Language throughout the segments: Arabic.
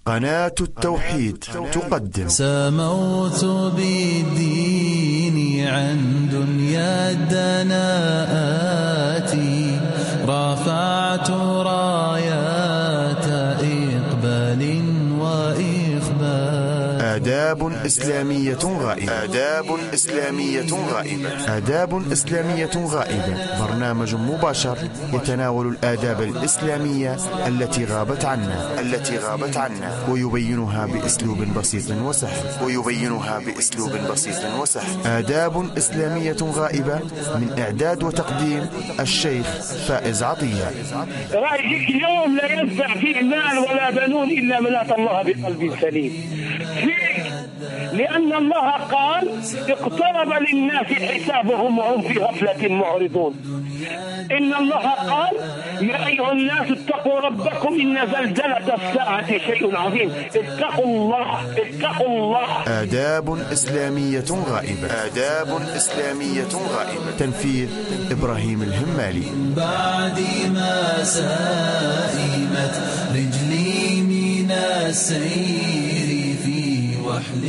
قناة التوحيد تقدم سموت بالدين عن دنيا الدناءات، رفعت رايات إقبال وإخبات. آداب إسلامية غائبة. آداب إسلامية غائبة، برنامج مباشر يتناول الآداب الإسلامية التي غابت عنا ويبينها بأسلوب بسيط وسهل. آداب إسلامية غائبة، من إعداد وتقديم الشيخ فائز عطية. رأيك اليوم لا ينفع فيه مال ولا بنون إلا من أتى الله بقلب سليم. لأن الله قال: اقترب للناس حسابهم وهم في غفلة معرضون. إن الله قال: يا أيها الناس اتقوا ربكم إن زلزلة الساعة شيء عظيم. اتقوا الله. آداب إسلامية غائبة. تنفيذ إبراهيم الهمالي. بعد ما سائمت رجلي من السير في وحل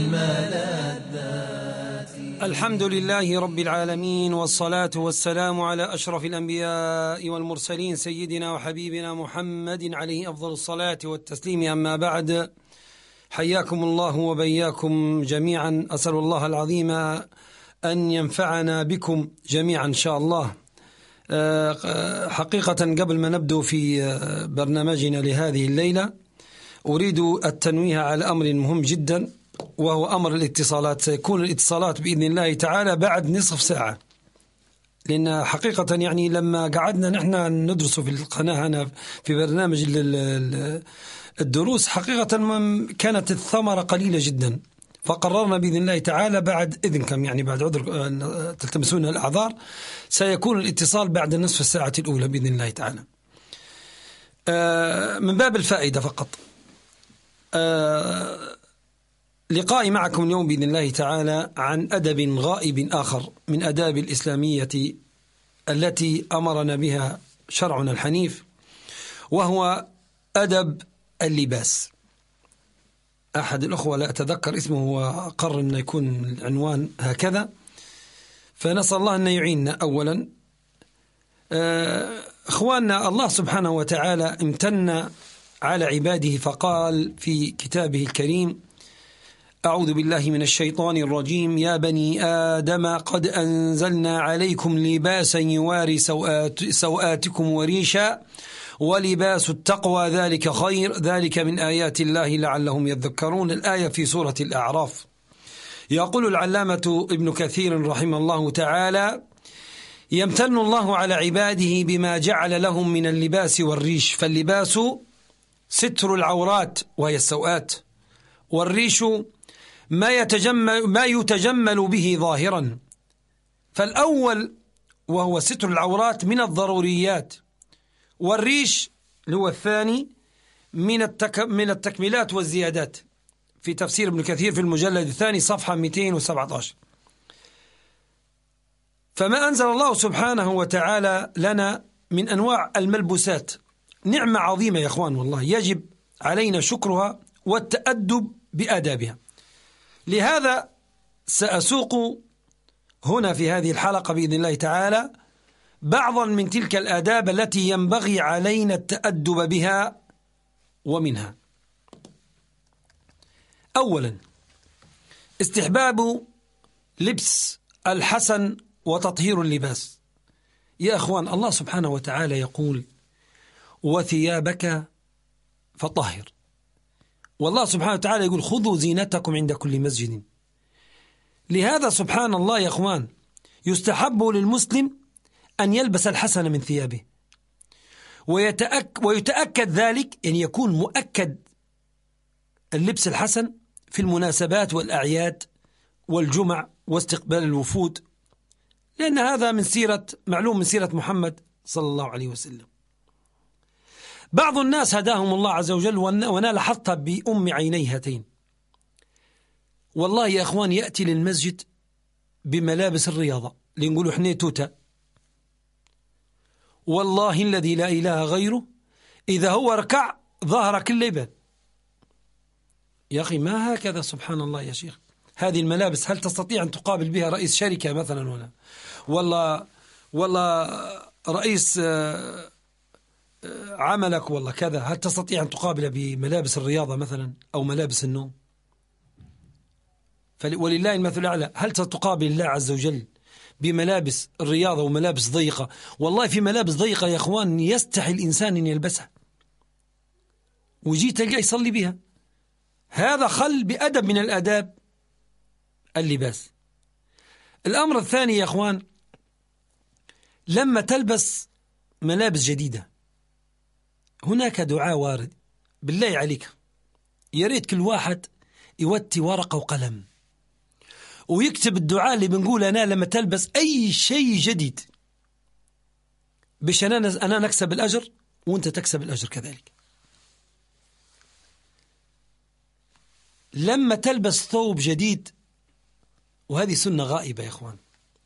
الملذات. الحمد لله رب العالمين، والصلاة والسلام على أشرف الأنبياء والمرسلين، سيدنا وحبيبنا محمد عليه أفضل الصلاة والتسليم. أما بعد، حياكم الله وبياكم جميعا. أسأل الله العظيم أن ينفعنا بكم جميعا إن شاء الله. حقيقة قبل ما نبدأ في برنامجنا لهذه الليلة، أريد التنويه على أمر مهم جدا، وهو أمر الاتصالات. سيكون الاتصالات بإذن الله تعالى بعد نصف ساعة، لأن حقيقة يعني لما قعدنا نحن ندرس في القناة هنا في برنامج الدروس، حقيقة كانت الثمرة قليلة جدا، فقررنا بإذن الله تعالى بعد إذنكم، يعني بعد عذر تلتمسون الأعذار، سيكون الاتصال بعد نصف الساعة الأولى بإذن الله تعالى، من باب الفائدة فقط. لقائي معكم اليوم بإذن الله تعالى عن أدب غائب آخر من أداب الإسلامية التي أمرنا بها شرعنا الحنيف، وهو أدب اللباس. أحد الأخوة لا أتذكر اسمه وقرر أن يكون العنوان هكذا، فنسأل الله أن يعيننا. أولا أخواننا، الله سبحانه وتعالى امتن على عباده فقال في كتابه الكريم: أعوذ بالله من الشيطان الرجيم، يا بني آدم قد أنزلنا عليكم لباسا يواري سوآتكم وريشا ولباس التقوى ذلك خير، ذلك من آيات الله لعلهم يذكرون. الآية في سورة الأعراف. يقول العلامة ابن كثير رحمه الله تعالى: يمتن الله على عباده بما جعل لهم من اللباس والريش. فاللباس ستر العورات وهي السوآت، والريش ما يتجمل به ظاهرا. فالأول وهو ستر العورات من الضروريات، والريش اللي هو الثاني من التكميلات والزيادات، في تفسير ابن كثير في المجلد الثاني صفحة 217. فما أنزل الله سبحانه وتعالى لنا من أنواع الملبوسات نعمة عظيمة يا أخوان، والله يجب علينا شكرها والتأدب بآدابها. لهذا سأسوق هنا في هذه الحلقة بإذن الله تعالى بعضا من تلك الآداب التي ينبغي علينا التأدب بها. ومنها: أولا، استحباب لبس الحسن وتطهير اللباس. يا أخوان، الله سبحانه وتعالى يقول: وثيابك فطهر. والله سبحانه وتعالى يقول: خذوا زينتكم عند كل مسجد. لهذا سبحان الله يا أخوان، يستحب للمسلم أن يلبس الحسن من ثيابه، ويتأكد ذلك، يعني يكون مؤكد اللبس الحسن في المناسبات والأعياد والجمع واستقبال الوفود، لأن هذا معلوم من سيرة محمد صلى الله عليه وسلم. بعض الناس هداهم الله عز وجل وأنا لاحظتها بأم عيني هاتين، والله يا أخوان يأتي للمسجد بملابس الرياضة اللي نقولوا حنا توتا، والله الذي لا إله غيره إذا هو ركع ظهر كل يبان، يا أخي ما هكذا سبحان الله يا شيخ. هذه الملابس هل تستطيع أن تقابل بها رئيس شركة مثلا ولا رئيس عملك والله كذا؟ هل تستطيع أن تقابل بملابس الرياضة مثلا أو ملابس النوم؟ ولله المثل الأعلى. هل تقابل الله عز وجل بملابس الرياضة وملابس ضيقة؟ والله في ملابس ضيقة يا أخوان يستحي الإنسان أن يلبسها ويجي تلقى يصلي بها. هذا خل بأدب من الآداب اللباس. الأمر الثاني يا أخوان، لما تلبس ملابس جديدة هناك دعاء وارد. بالله عليك يا ريت كل واحد يوتي ورقة وقلم ويكتب الدعاء اللي بنقول أنا لما تلبس أي شيء جديد، باش أنا نكسب الأجر وأنت تكسب الأجر كذلك. لما تلبس ثوب جديد، وهذه سنة غائبة يا أخوان،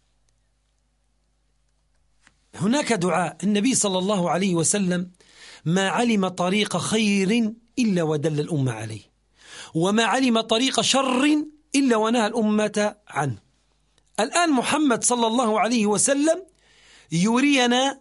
هناك دعاء النبي صلى الله عليه وسلم ما علم طريق خير إلا ودل الأمة عليه، وما علم طريق شر إلا ونهى الأمة عنه. الآن محمد صلى الله عليه وسلم يرينا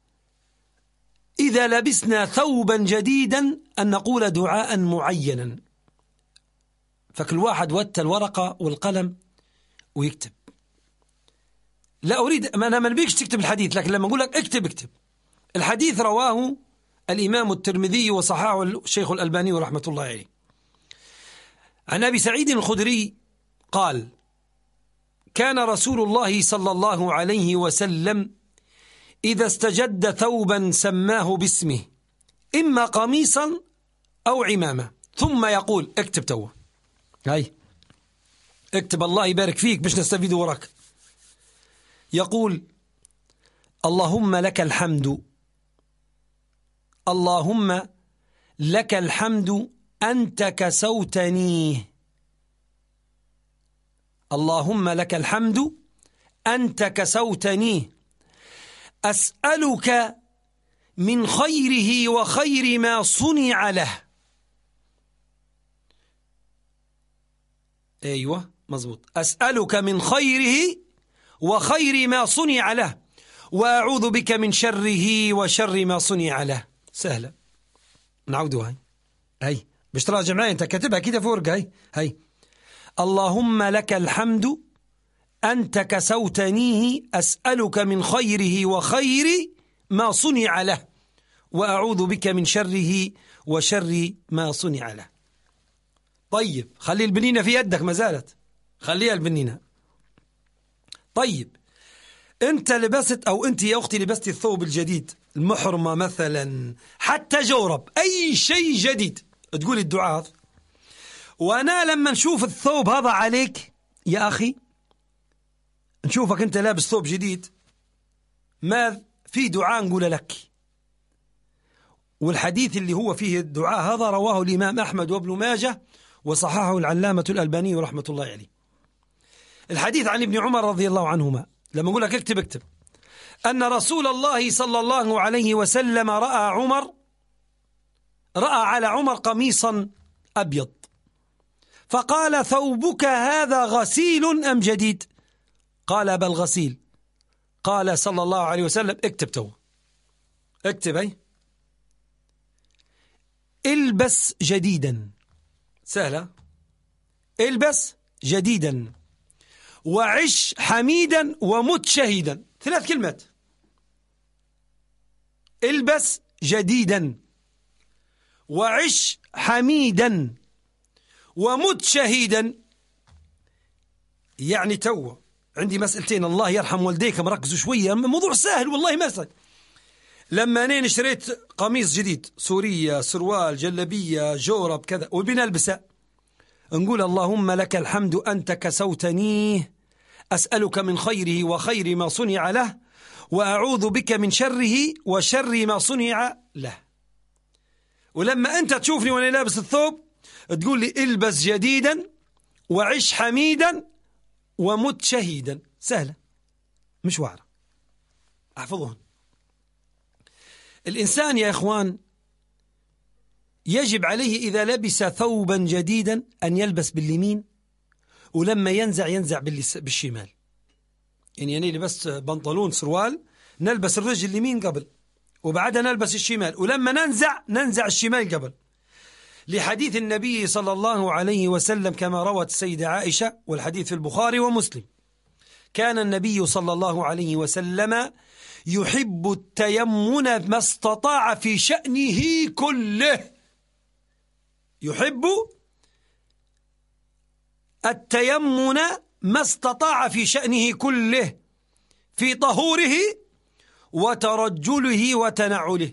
إذا لبسنا ثوبا جديدا أن نقول دعاء معينا، فكل واحد وتى الورقة والقلم ويكتب. لا أريد أنا ما نبيكش تكتب الحديث، لكن لما أقول لك اكتب. الحديث رواه الإمام الترمذي وصححه الشيخ الألباني رحمة الله عليه عن أبي سعيد الخدري قال: كان رسول الله صلى الله عليه وسلم إذا استجد ثوبا سماه باسمه، إما قميصا أو عمامة، ثم يقول اكتب توه، هاي اكتب الله يبارك فيك باش نستفيد وراك. يقول: اللهم لك الحمد، اللهم لك الحمد أنت كسوتنيه، اللهم لك الحمد أنت كسوتنيه، أسألك من خيره وخير ما صنع له. أيوة مزبوط، أسألك من خيره وخير ما صنع له، وأعوذ بك من شره وشر ما صنع له. سهلة، نعودها هاي باش تراجع معي، أنت كاتبها كده في ورقة. هاي اللهم لك الحمد أنت كسوتنيه، أسألك من خيره وخير ما صنع له، وأعوذ بك من شره وشر ما صنع له. طيب خلي البنينة في يدك، ما زالت خليها البنينة. طيب أنت لبست أو أنت يا أختي لبست الثوب الجديد، المحرمة مثلا، حتى جورب، أي شيء جديد، تقول الدعاء هذا. وأنا لما نشوف الثوب هذا عليك يا أخي، نشوفك أنت لابس ثوب جديد، ما في دعاء نقول لك. والحديث اللي هو فيه الدعاء هذا رواه الإمام أحمد وابن ماجه وصححه العلامة الألباني رحمة الله عليه. الحديث عن ابن عمر رضي الله عنهما، لما أقول لك اكتب، أن رسول الله صلى الله عليه وسلم رأى على عمر قميصا أبيض، فقال: ثوبك هذا غسيل أم جديد؟ قال: بل غسيل. قال صلى الله عليه وسلم: اكتب هاي، البس جديدا. سهلة، البس جديدا، وعش حميدا ومت شهيدا. 3 كلمات، البس جديدا وعش حميدا ومت شهيدا. يعني عندي مسألتين، الله يرحم والديك مركزوا شوية، موضوع سهل والله ما سهل. لما أنا اشتريت قميص جديد، سورية، سروال، جلبية، جورب كذا، وبنلبسه نقول: اللهم لك الحمد أنت كسوتنيه، أسألك من خيره وخير ما صنع له، وأعوذ بك من شره وشر ما صنع له. ولما أنت تشوفني وأنا لابس الثوب تقول لي: البس جديدا وعش حميدا ومت شهيدا. سهلة مش وعرة، احفظوهن. الإنسان يا إخوان يجب عليه إذا لبس ثوبا جديدا أن يلبس باليمين، ولما ينزع بالشمال. يعني لبست بنطلون سروال نلبس الرجل اليمين قبل، وبعدها نلبس الشمال، ولما ننزع الشمال قبل، لحديث النبي صلى الله عليه وسلم كما روت السيدة عائشة، والحديث في البخاري ومسلم: كان النبي صلى الله عليه وسلم يحب التيمن ما استطاع في شأنه كله. يحب التيمن ما استطاع في شأنه كله، في طهوره وترجله وتنعله.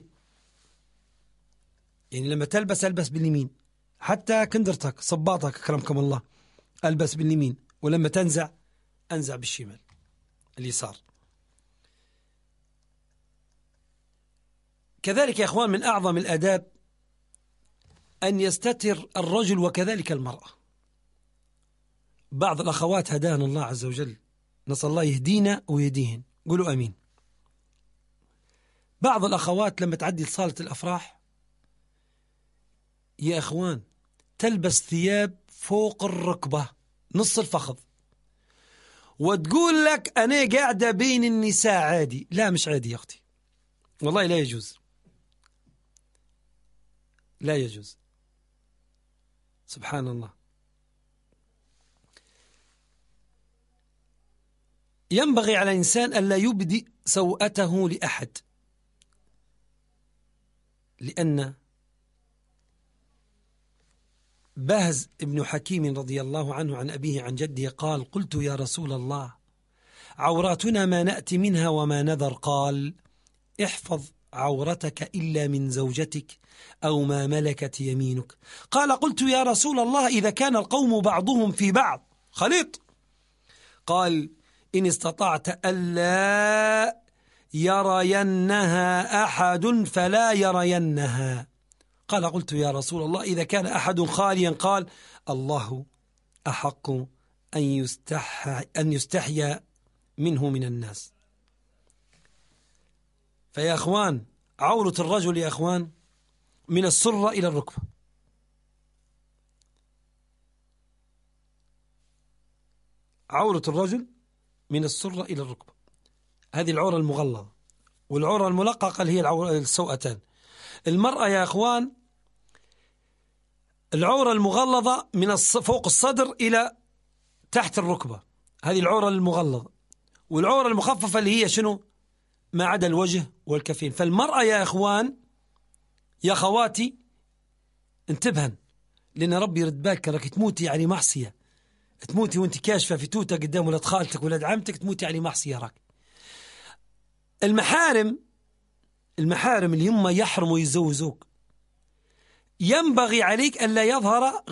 يعني لما تلبس ألبس باليمين، حتى كندرتك صباطك أكرمكم الله ألبس باليمين، ولما أنزع بالشمال اليسار. كذلك يا أخوان من أعظم الآداب أن يستتر الرجل وكذلك المرأة. بعض الأخوات هدانا الله عز وجل، نسأل الله يهدينا ويهديهن، قولوا أمين. بعض الأخوات لما تعدي لصالة الأفراح يا أخوان تلبس ثياب فوق الركبة نص الفخذ، وتقول لك أنا قاعدة بين النساء عادي. لا، مش عادي يا أختي، والله لا يجوز، لا يجوز. سبحان الله. ينبغي على الإنسان ألا يبدي سوءته لأحد، لأن بهز ابن حكيم رضي الله عنه عن أبيه عن جده قال: قلت يا رسول الله عوراتنا ما نأتي منها وما نذر. قال: احفظ عورتك إلا من زوجتك أو ما ملكت يمينك. قال: قلت يا رسول الله إذا كان القوم بعضهم في بعض خليط. قال: إن استطعت ألا يرينها أحد فلا يرينها. قال: قلت يا رسول الله إذا كان أحد خاليا. قال: الله أحق أن يستحيا منه من الناس. فيا أخوان عورة الرجل يا أخوان من السرة إلى الركبة. عورة الرجل من السرة إلى الركبة، هذه العورة المغلظة. والعورة الملققة اللي هي السوأتان. المرأة يا أخوان العورة المغلظة من فوق الصدر إلى تحت الركبة، هذه العورة المغلظة. والعورة المخففة اللي هي شنو؟ ما عدا الوجه والكفين. فالمرأة يا أخوان يا خواتي انتبهن، لأن ربي يرد بالك راك تموتي يعني معصية، تموتي وانت كاشفة في توتة قدام ولاد خالتك ولاد عمتك، تموتي يعني معصية. راك المحارم اللي هم يحرموا يتزوجوك ينبغي عليك ألا يظهر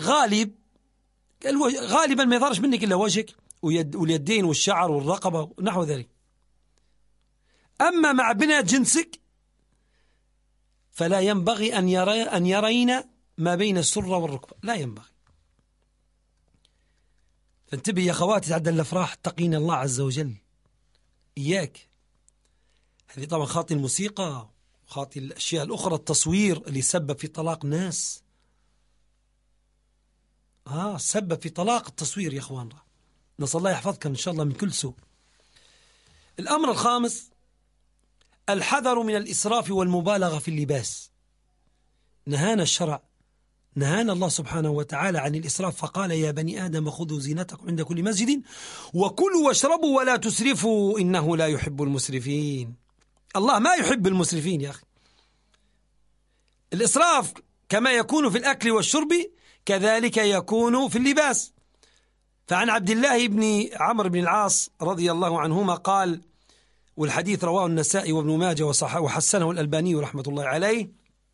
غالبا ما يظهرش منك إلا وجهك واليدين والشعر والرقبة ونحو ذلك. أما مع بنات جنسك فلا ينبغي أن يرين ما بين السرة والركبة، لا ينبغي. فانتبه يا خواتي تعدى الأفراح، اتقين الله عز وجل، إياك. هذه طبعا خاطي الموسيقى وخاطي الأشياء الأخرى، التصوير اللي سبب في طلاق ناس، سبب في طلاق التصوير يا أخوان. نسأل الله يحفظك إن شاء الله من كل سوء. الأمر الخامس الحذر من الإسراف والمبالغة في اللباس. نهانا الشرع، نهانا الله سبحانه وتعالى عن الإسراف، فقال: يا بني آدم خذوا زينتكم عند كل مسجد وكلوا واشربوا ولا تسرفوا إنه لا يحب المسرفين. الله ما يحب المسرفين يا أخي. الإسراف كما يكون في الأكل والشرب كذلك يكون في اللباس. فعن عبد الله بن عمرو بن العاص رضي الله عنهما قال، والحديث رواه النسائي وابن ماجه وحسنه الألباني رحمة الله عليه،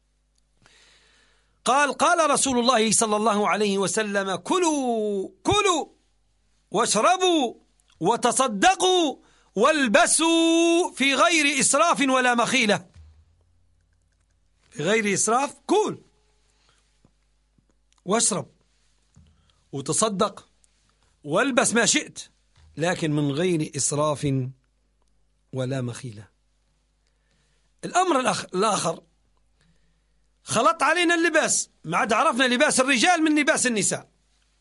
قال رسول الله صلى الله عليه وسلم: كلوا واشربوا وتصدقوا والبسوا في غير إسراف ولا مخيلة. في غير إسراف، كل واشرب وتصدق والبس ما شئت، لكن من غير إسراف ولا مخيلة. الأمر الآخر خلط علينا اللباس، ما عاد عرفنا لباس الرجال من لباس النساء،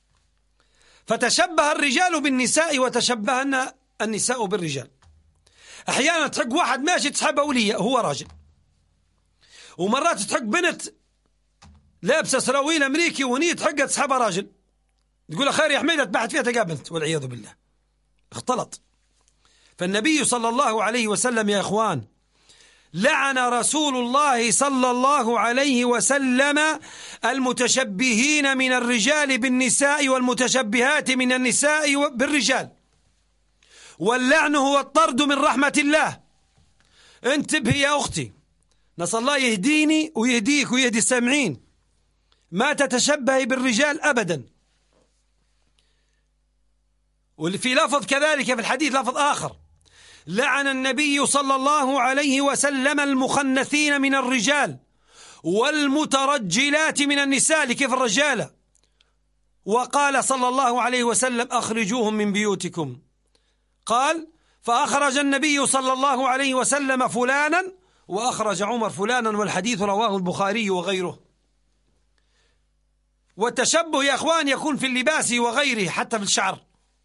فتشبه الرجال بالنساء وتشبهنا النساء بالرجال. أحيانا تحق واحد ماشي تسحبه ولية هو راجل، ومرات تحق بنت لابسة سراويل أمريكي ونية تحقها تسحبها راجل، تقول خير يا حميدة تبعت فيها تقابلت، والعياذ بالله اختلط. فالنبي صلى الله عليه وسلم يا إخوان لعن رسول الله صلى الله عليه وسلم المتشبهين من الرجال بالنساء والمتشبهات من النساء بالرجال، واللعن هو الطرد من رحمة الله. انتبهي يا أختي، نسأل الله يهديني ويهديك ويهدي السامعين، ما تتشبهي بالرجال أبدا. وفي لفظ كذلك في الحديث لفظ آخر: لعن النبي صلى الله عليه وسلم المخنثين من الرجال والمترجلات من النساء، لكيف الرجالة، وقال صلى الله عليه وسلم: أخرجوهم من بيوتكم. قال: فأخرج النبي صلى الله عليه وسلم فلانا وأخرج عمر فلانا، والحديث رواه البخاري وغيره. والتشبه يا أخوان يكون في اللباس وغيره، حتى في الشعر.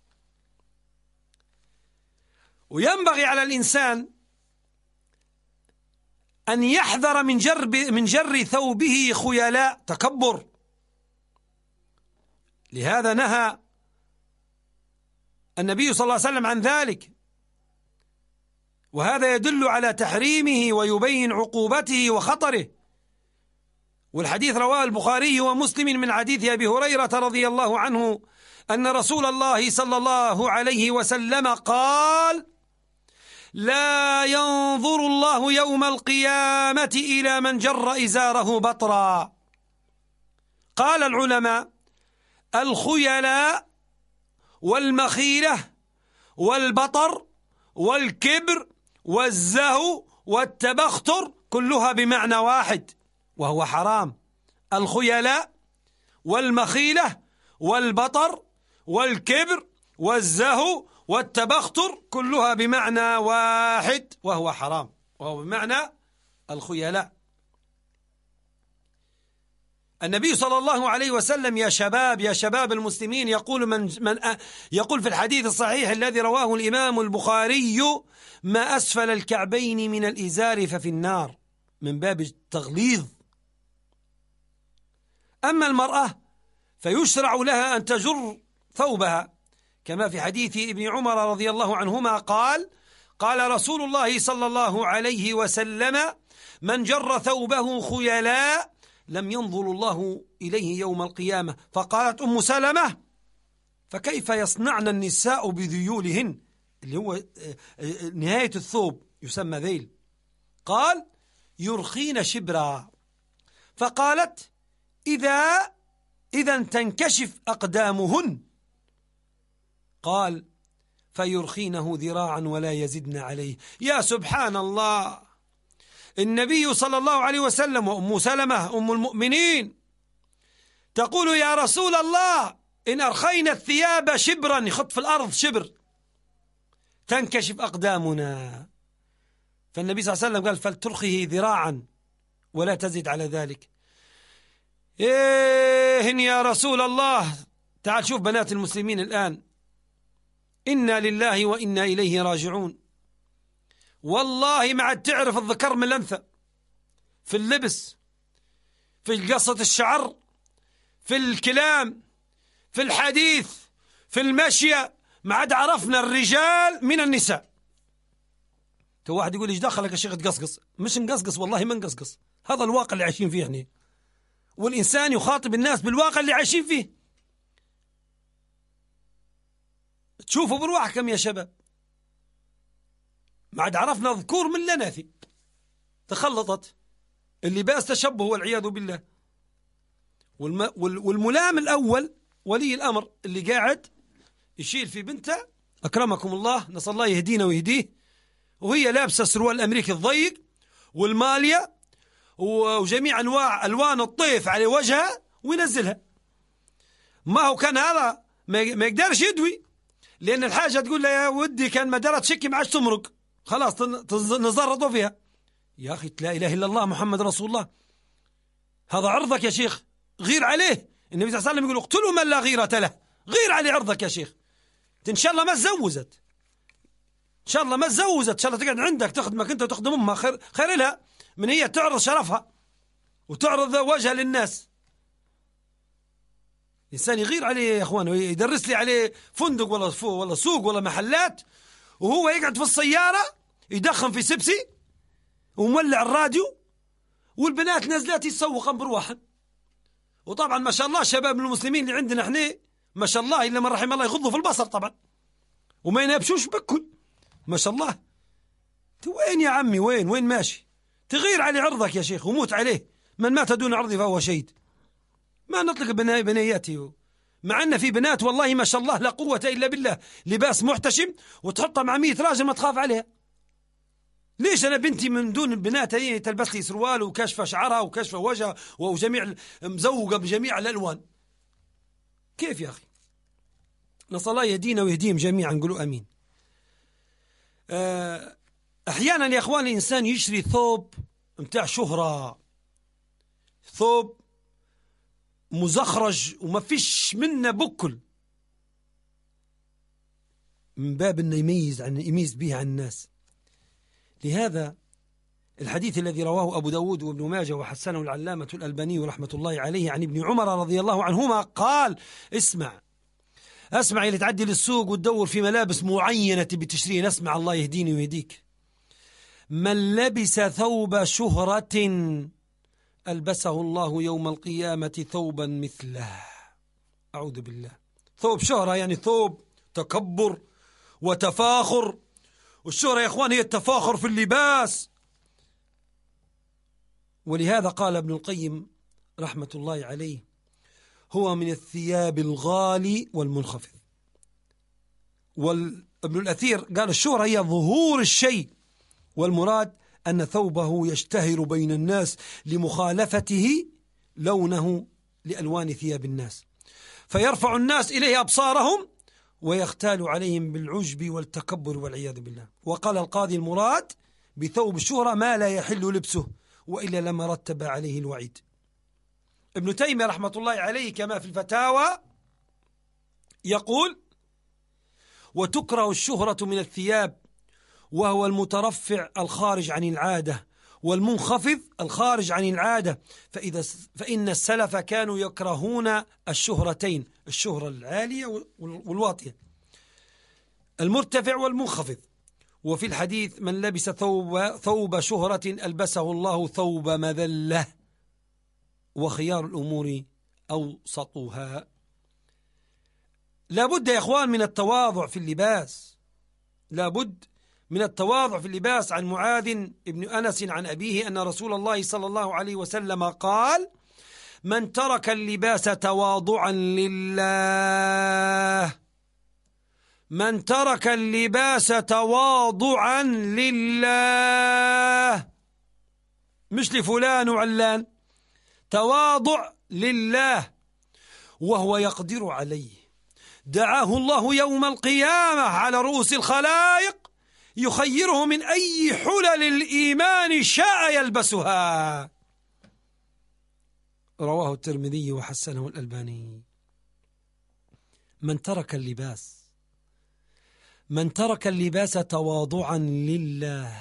وينبغي على الإنسان أن يحذر من جر ثوبه خيلاء، تكبر. لهذا نهى النبي صلى الله عليه وسلم عن ذلك، وهذا يدل على تحريمه ويبين عقوبته وخطره. والحديث رواه البخاري ومسلم من حديث أبي هريرة رضي الله عنه أن رسول الله صلى الله عليه وسلم قال: لا ينظر الله يوم القيامة إلى من جر إزاره بطرا. قال العلماء: الخيلاء والمخيلة والبطر والكبر والزهو والتبختر كلها بمعنى واحد وهو حرام. الخيلاء والمخيلة والبطر والكبر والزهو والتبختر كلها بمعنى واحد وهو حرام، وهو بمعنى الخيلاء. النبي صلى الله عليه وسلم يا شباب المسلمين يقول في الحديث الصحيح الذي رواه الإمام البخاري: ما أسفل الكعبين من الإزار ففي النار، من باب التغليظ. أما المرأة فيشرع لها أن تجر ثوبها، كما في حديث ابن عمر رضي الله عنهما قال رسول الله صلى الله عليه وسلم: من جر ثوبه خيلاء لم ينظر الله إليه يوم القيامة. فقالت أم سلمة: فكيف يصنعن النساء بذيولهن، اللي هو نهاية الثوب يسمى ذيل. قال: يرخين شبرا. فقالت: إذا تنكشف أقدامهن. قال: فيرخينه ذراعا ولا يزدن عليه. يا سبحان الله، النبي صلى الله عليه وسلم وأم سلمة أم المؤمنين تقول: يا رسول الله، إن أرخينا الثياب شبرا، يخط في الأرض شبر، تنكشف أقدامنا. فالنبي صلى الله عليه وسلم قال: فلترخه ذراعا ولا تزد على ذلك. يا رسول الله، تعال شوف بنات المسلمين الآن، إنا لله وإنا إليه راجعون. والله ما عاد تعرف الذكر من الأنثى، في اللبس، في قصة الشعر، في الكلام، في الحديث، في المشية، ما عاد عرفنا الرجال من النساء. تو واحد يقول: ايش دخلك يا شيخ تقصقص؟ مش نقصقص، والله ما نقصقص، هذا الواقع اللي عايشين فيه يعني، والإنسان يخاطب الناس بالواقع اللي عايشين فيه. تشوفوا برواحكم يا شباب، ما عاد عرفنا ذكور من الأناثي، تخلطت اللباس تشبه والعياذ بالله. والملام الأول ولي الأمر اللي قاعد يشيل في بنته، أكرمكم الله، نسأل الله يهدينا ويهديه، وهي لابسة سروال الأمريكي الضيق والمالية وجميع ألوان الطيف على وجهها وينزلها. ما هو كان هذا ما يقدرش يدوي، لأن الحاجة تقول له: يا ودي كان ما درت شكي ما عادش تمرق، خلاص نزرطوا فيها. يا أخي لا إله إلا الله محمد رسول الله. هذا عرضك يا شيخ، غير عليه. النبي صلى الله عليه وسلم يقول اقتلوا من لا غيرة له، غير عليه عرضك يا شيخ. إن شاء الله ما تزوجت، إن شاء الله ما تزوجت، إن شاء الله تقعد عندك تخدمك أنت وتخدم أمها، خير لها من هي تعرض شرفها وتعرض وجهها للناس. الإنسان يغير عليه يا أخوان، ويدرس لي عليه فندق ولا سوق ولا محلات، وهو يقعد في السيارة يدخن في سبسي ومولع الراديو، والبنات نازلات يتسوقن برواحن. وطبعا ما شاء الله شباب المسلمين اللي عندنا احنا ما شاء الله إلا من رحم الله يغضوا في البصر طبعا، وما ينابشوش بكل ما شاء الله. وين يا عمي، وين ماشي؟ تغير علي عرضك يا شيخ وموت عليه، من مات دون عرضي فهو شهيد. ما نطلق بنياتي، مع أن في بنات والله ما شاء الله لا قوة إلا بالله، لباس محتشم وتحطها مع 100 راجل ما تخاف عليها. ليش أنا بنتي من دون البنات هي تلبس لي سروال وكشف شعرها وكشف وجهها وجميع مزوقة بجميع الألوان؟ كيف يا أخي؟ نسأل الله يهدينا ويهديهم جميعا، نقولوا أمين. أحيانا يا أخوان الإنسان يشتري ثوب متاع شهرة، ثوب مزخرج وما فيش منه بكل، من باب أنه يميز به عن الناس. لهذا الحديث الذي رواه أبو داود وابن ماجه وحسنه العلامة الألباني رحمة الله عليه عن ابن عمر رضي الله عنهما قال: اسمع اللي تعدي للسوق وتدور في ملابس معينة بتشتري، اسمع الله يهديني ويهديك. من لبس ثوب شهرة ألبسه الله يوم القيامة ثوبا مثله. أعوذ بالله. ثوب شهرة يعني ثوب تكبر وتفاخر، والشهرة يا إخوان هي التفاخر في اللباس. ولهذا قال ابن القيم رحمة الله عليه: هو من الثياب الغالي والمنخفض. وابن الأثير قال: الشهرة هي ظهور الشيء، والمراد أن ثوبه يشتهر بين الناس لمخالفته لونه لألوان ثياب الناس، فيرفع الناس إليه أبصارهم ويختال عليهم بالعجب والتكبر والعياذ بالله. وقال القاضي: المراد بثوب الشهرة ما لا يحل لبسه، وإلا لما رتب عليه الوعيد. ابن تيمية رحمة الله عليه كما في الفتاوى يقول: وتكره الشهرة من الثياب، وهو المترفع الخارج عن العادة، والمنخفض الخارج عن العادة، فإن السلف كانوا يكرهون الشهرتين، الشهرة العالية والواطية، المرتفع والمنخفض. وفي الحديث: من لبس ثوب شهرة ألبسه الله ثوب مذلة، وخيار الأمور أوسطها. لابد يا إخوان من التواضع في اللباس، لابد من التواضع في اللباس. عن معاذ بن أنس عن أبيه أن رسول الله صلى الله عليه وسلم قال: من ترك اللباس تواضعا لله، من ترك اللباس تواضعا لله، مش لفلان وعلان، تواضع لله، وهو يقدر عليه، دعاه الله يوم القيامة على رؤوس الخلائق يخيره من أي حلل الإيمان شاء يلبسها. رواه الترمذي وحسنه الألباني. من ترك اللباس تواضعا لله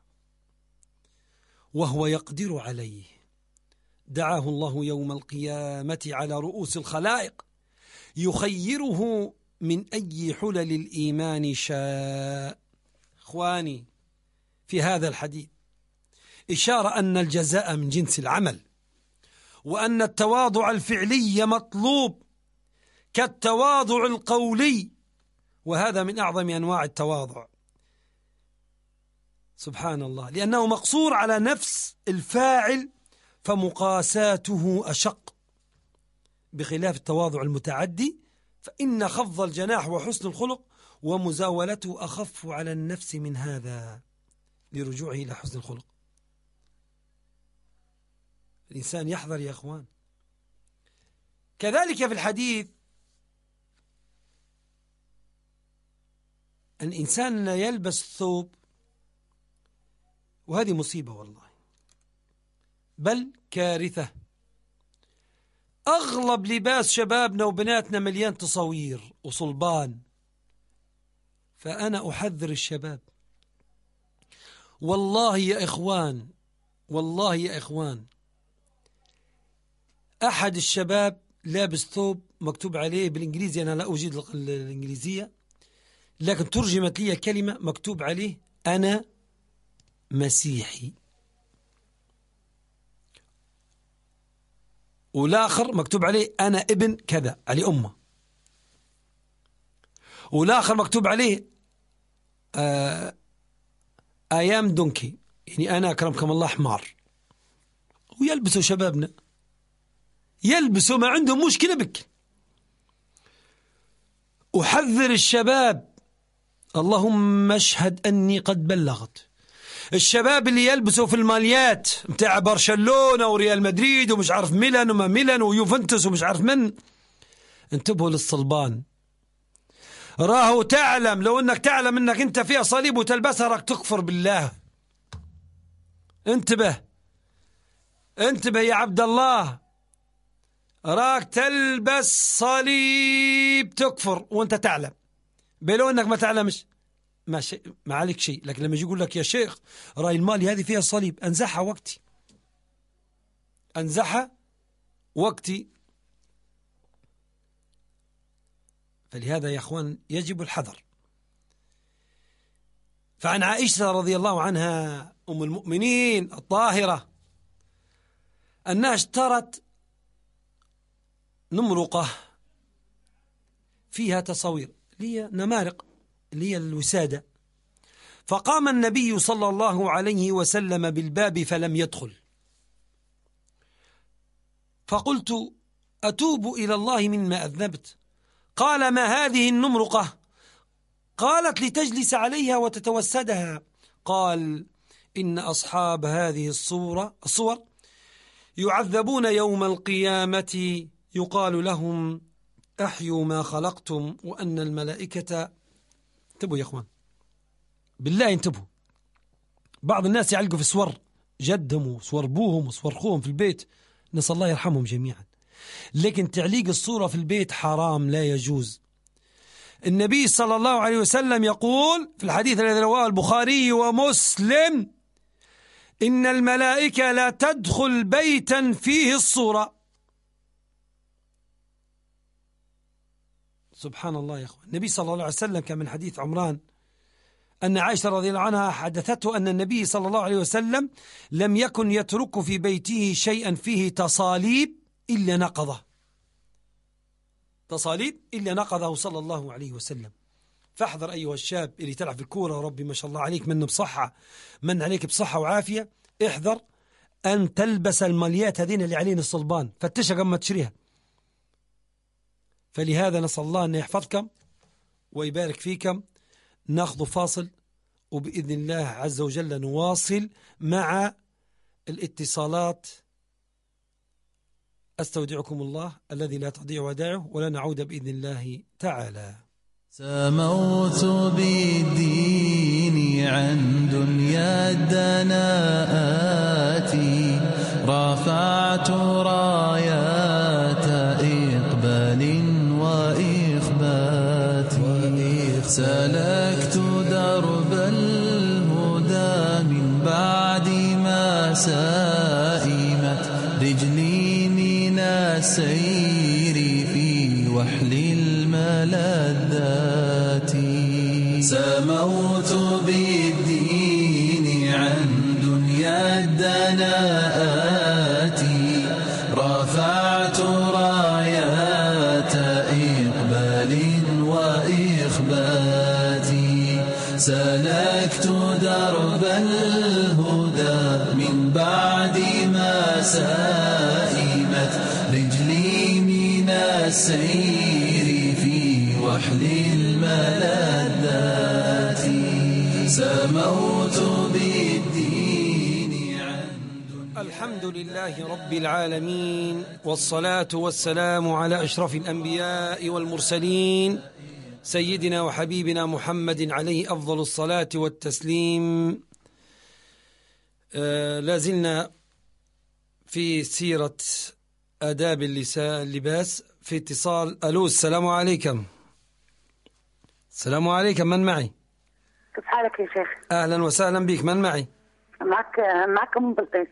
وهو يقدر عليه، دعاه الله يوم القيامة على رؤوس الخلائق يخيره من أي حلل الإيمان شاء. إخواني، في هذا الحديث إشارة أن الجزاء من جنس العمل، وأن التواضع الفعلي مطلوب كالتواضع القولي، وهذا من أعظم أنواع التواضع. سبحان الله، لأنه مقصور على نفس الفاعل فمقاساته أشق، بخلاف التواضع المتعدي فإن خفض الجناح وحسن الخلق ومزاولته أخف على النفس من هذا، لرجوعه إلى حسن الخلق. الإنسان يحذر يا أخوان. كذلك في الحديث الإنسان يلبس ثوب، وهذه مصيبة والله، بل كارثة أغلب لباس شبابنا وبناتنا مليان تصوير وصلبان. فأنا أحذر الشباب، والله يا إخوان، والله يا إخوان، أحد الشباب لابس ثوب مكتوب عليه بالإنجليزي، أنا لا أجيد الإنجليزية، لكن ترجمت لي كلمة مكتوب عليه أنا مسيحي، والآخر مكتوب عليه أنا ابن كذا علي أمه، والآخر مكتوب عليه أيام دونكي، يعني أنا أكرمكم الله حمار. ويلبسوا شبابنا، يلبسوا ما عندهم مشكلة بك. أحذر الشباب، اللهم اشهد أني قد بلغت، الشباب اللي يلبسوا في الماليات متاع برشلونة وريال مدريد ومش عارف ميلان وما ميلان ويوفنتوس ومش عارف من، انتبهوا للصلبان. راهو تعلم، لو انك تعلم انك انت فيها صليب وتلبسها راك تكفر بالله. انتبه، انتبه يا عبد الله، راك تلبس صليب تكفر وانت تعلم، بلو انك ما تعلمش ما عليك شيء. لكن لما يجي يقول لك يا شيخ راي المالي هذه فيها صليب، انزحها وقتي، انزحها وقتي. فلهذا يا أخوان يجب الحذر. فعن عائشة رضي الله عنها أم المؤمنين الطاهرة أنها اشترت نمرقة فيها تصوير، اللي هي نمارق، اللي هي الوسادة. فقام النبي صلى الله عليه وسلم بالباب فلم يدخل، فقلت أتوب إلى الله مما أذنبت. قال ما هذه النمرقة؟ قالت لتجلس عليها وتتوسدها. قال إن أصحاب هذه الصور يعذبون يوم القيامة، يقال لهم أحيوا ما خلقتم، وأن الملائكة. انتبهوا يا أخوان، بالله انتبهوا. بعض الناس يعلقوا في صور جدهم وصور أبوهم وصور أخوهم في البيت، نسأل الله يرحمهم جميعا، لكن تعليق الصورة في البيت حرام لا يجوز. النبي صلى الله عليه وسلم يقول في الحديث الذي رواه البخاري ومسلم: إن الملائكة لا تدخل بيتا فيه الصورة. سبحان الله يا أخوان. النبي صلى الله عليه وسلم كان من حديث عمران أن عائشة رضي الله عنها حدثته أن النبي صلى الله عليه وسلم لم يكن يترك في بيته شيئا فيه تصاليب إلا نقضه، تصاليب إلا نقضه صلى الله عليه وسلم. فاحذر أيها الشاب اللي تلعب في الكورة، ربي ما شاء الله عليك من بصحة، من عليك بصحة وعافية، احذر أن تلبس الماليات هذين اللي علينا الصلبان، فتشها قبل ما تشريها. فلهذا نسأل الله أن يحفظكم ويبارك فيكم. ناخذ فاصل وبإذن الله عز وجل نواصل مع الاتصالات. أستودعكم الله الذي لا تضيع ودائعه، ولا نعود بإذن الله تعالى. سموت بالدين عن دنيا الدناءات، رفعت رايات إقبال وإخبات، سلكت درب الهدى من بعد ما سائمت رجلي من السير في وحل الملذات. سموت بالدين عن دنيا الدناءات، رفعت رايات إقبال وإخبات، سلكت درب الهدى من بعد ما سائمت رجلي من السير في وحل الملذات. سموت بالدين الحمد لله رب العالمين، والصلاة والسلام على أشرف الأنبياء والمرسلين، سيدنا وحبيبنا محمد عليه أفضل الصلاة والتسليم. لازلنا في سيرة آداب اللباس في اتصال. ألو، السلام عليكم. السلام عليكم، من معي؟ كيف حالك يا شيخ؟ أهلا وسهلا بك، من معي؟ معك أم بلقيس.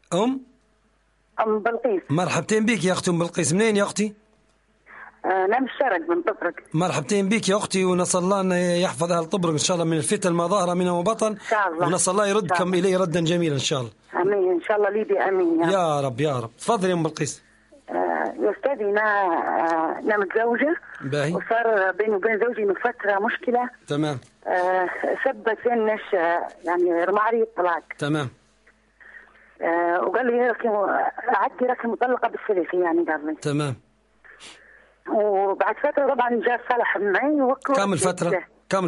أم بلقيس. مرحبتين بك يا أختي أم بلقيس. منين يا أختي؟ أنا من الشرق، من طبرق. مرحبتين بك يا أختي، ونسأل الله أن يحفظ أهل طبرق إن شاء الله من الفتن ما ظهر منها وبطن إن شاء الله، ونسأل الله يردكم إليه ردا جميلا إن شاء الله. آمين إن شاء الله. ليبيا آمين يا رب يا رب. تفضل يا أم بلقيس. يا أستاذي، أنا متزوجة. باهي. وصار بيني وبين زوجي من فترة مشكلة. تمام. سبت بيننا يعني رماري الطلاق. تمام. وقال لي عدي رقم مطلقة بالسلف، يعني قال لي. تمام. وبعد فترة طبعا جاء صالح معي. كامل فترة؟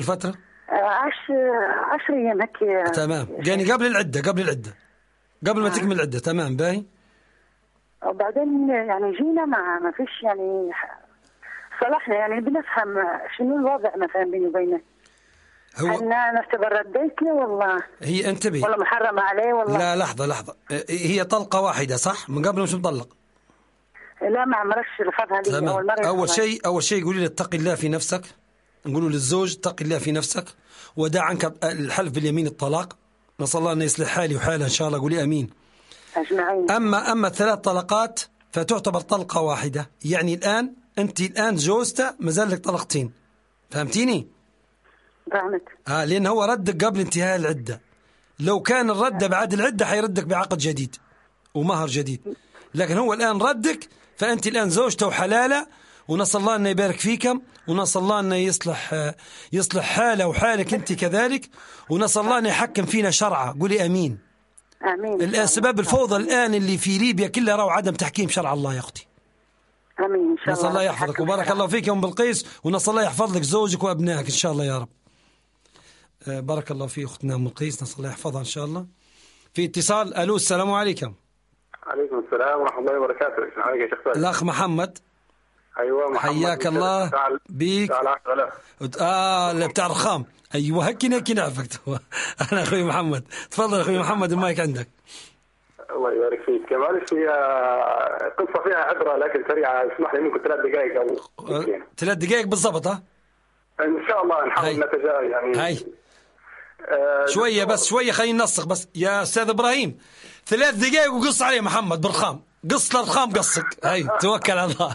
10 أيام هيك. تمام. يعني قبل العدة قبل ما تكمل العدة. تمام. باهي. وبعدين يعني جينا ما فيش يعني صلحنا، يعني بنفهم شنو الوضع مثلا بيني وبينه. أنا نعتبر رديت له والله. هي انتبه. والله محرمة عليه والله. لا، لحظة. هي طلقة واحدة صح؟ من قبل مش مطلق؟ لا، ما عمرش رفضها لي أول مرة. أول شيء قولي له اتق الله في نفسك. نقولوا للزوج اتق الله في نفسك ودع عنك الحلف باليمين الطلاق. نسأل الله أن يصلح حالي وحالها إن شاء الله. قولي أمين أجمعين. أما 3 طلقات فتعتبر طلقة واحدة. يعني أنت الآن زوجته مازال لك طلقتين. فهمتيني؟ فهمت. لأن هو ردك قبل انتهاء العدة. لو كان الرد بعد العدة حيردك بعقد جديد ومهر جديد، لكن هو الآن ردك، فأنت الآن زوجته وحلالة. ونسأل الله أن يبارك فيكم، ونسأل الله أن يصلح حاله وحالك أنت كذلك، ونسأل الله أن يحكم فينا شرعه. قولي أمين. آمين. الآن سبب الفوضى الآن اللي في ليبيا كلها راهو عدم تحكيم شرع الله يا أختي. آمين إن شاء الله. نسأل الله يحفظك وبارك الله فيك يا أم بلقيس، ونسأل الله يحفظ لك زوجك وأبنائك إن شاء الله يا رب. بارك الله في أختنا أم بلقيس، نسأل الله يحفظها إن شاء الله. في اتصال. ألو، السلام عليكم. عليكم السلام ورحمة الله وبركاته. عليك يا شيخ فهد. الأخ محمد. أيوة محمد. حياك الله بيك. اللي بتاع الرخام. أيوة هكي نعرفك. أنا أخوي محمد. تفضل أخوي محمد، المايك عندك. الله يبارك فيك. كمان في قصة فيها عبرة لكن سريعة، اسمح لي ممكن 3 دقائق أو 3 دقائق بالضبط. إن شاء الله نحاول نتجاوز يعني. هاي. شوية بس، شوية خلينا ننسق بس يا أستاذ إبراهيم. 3 دقائق وقص عليه محمد بالرخام. قص للرخام قصك. هاي توكل على الله.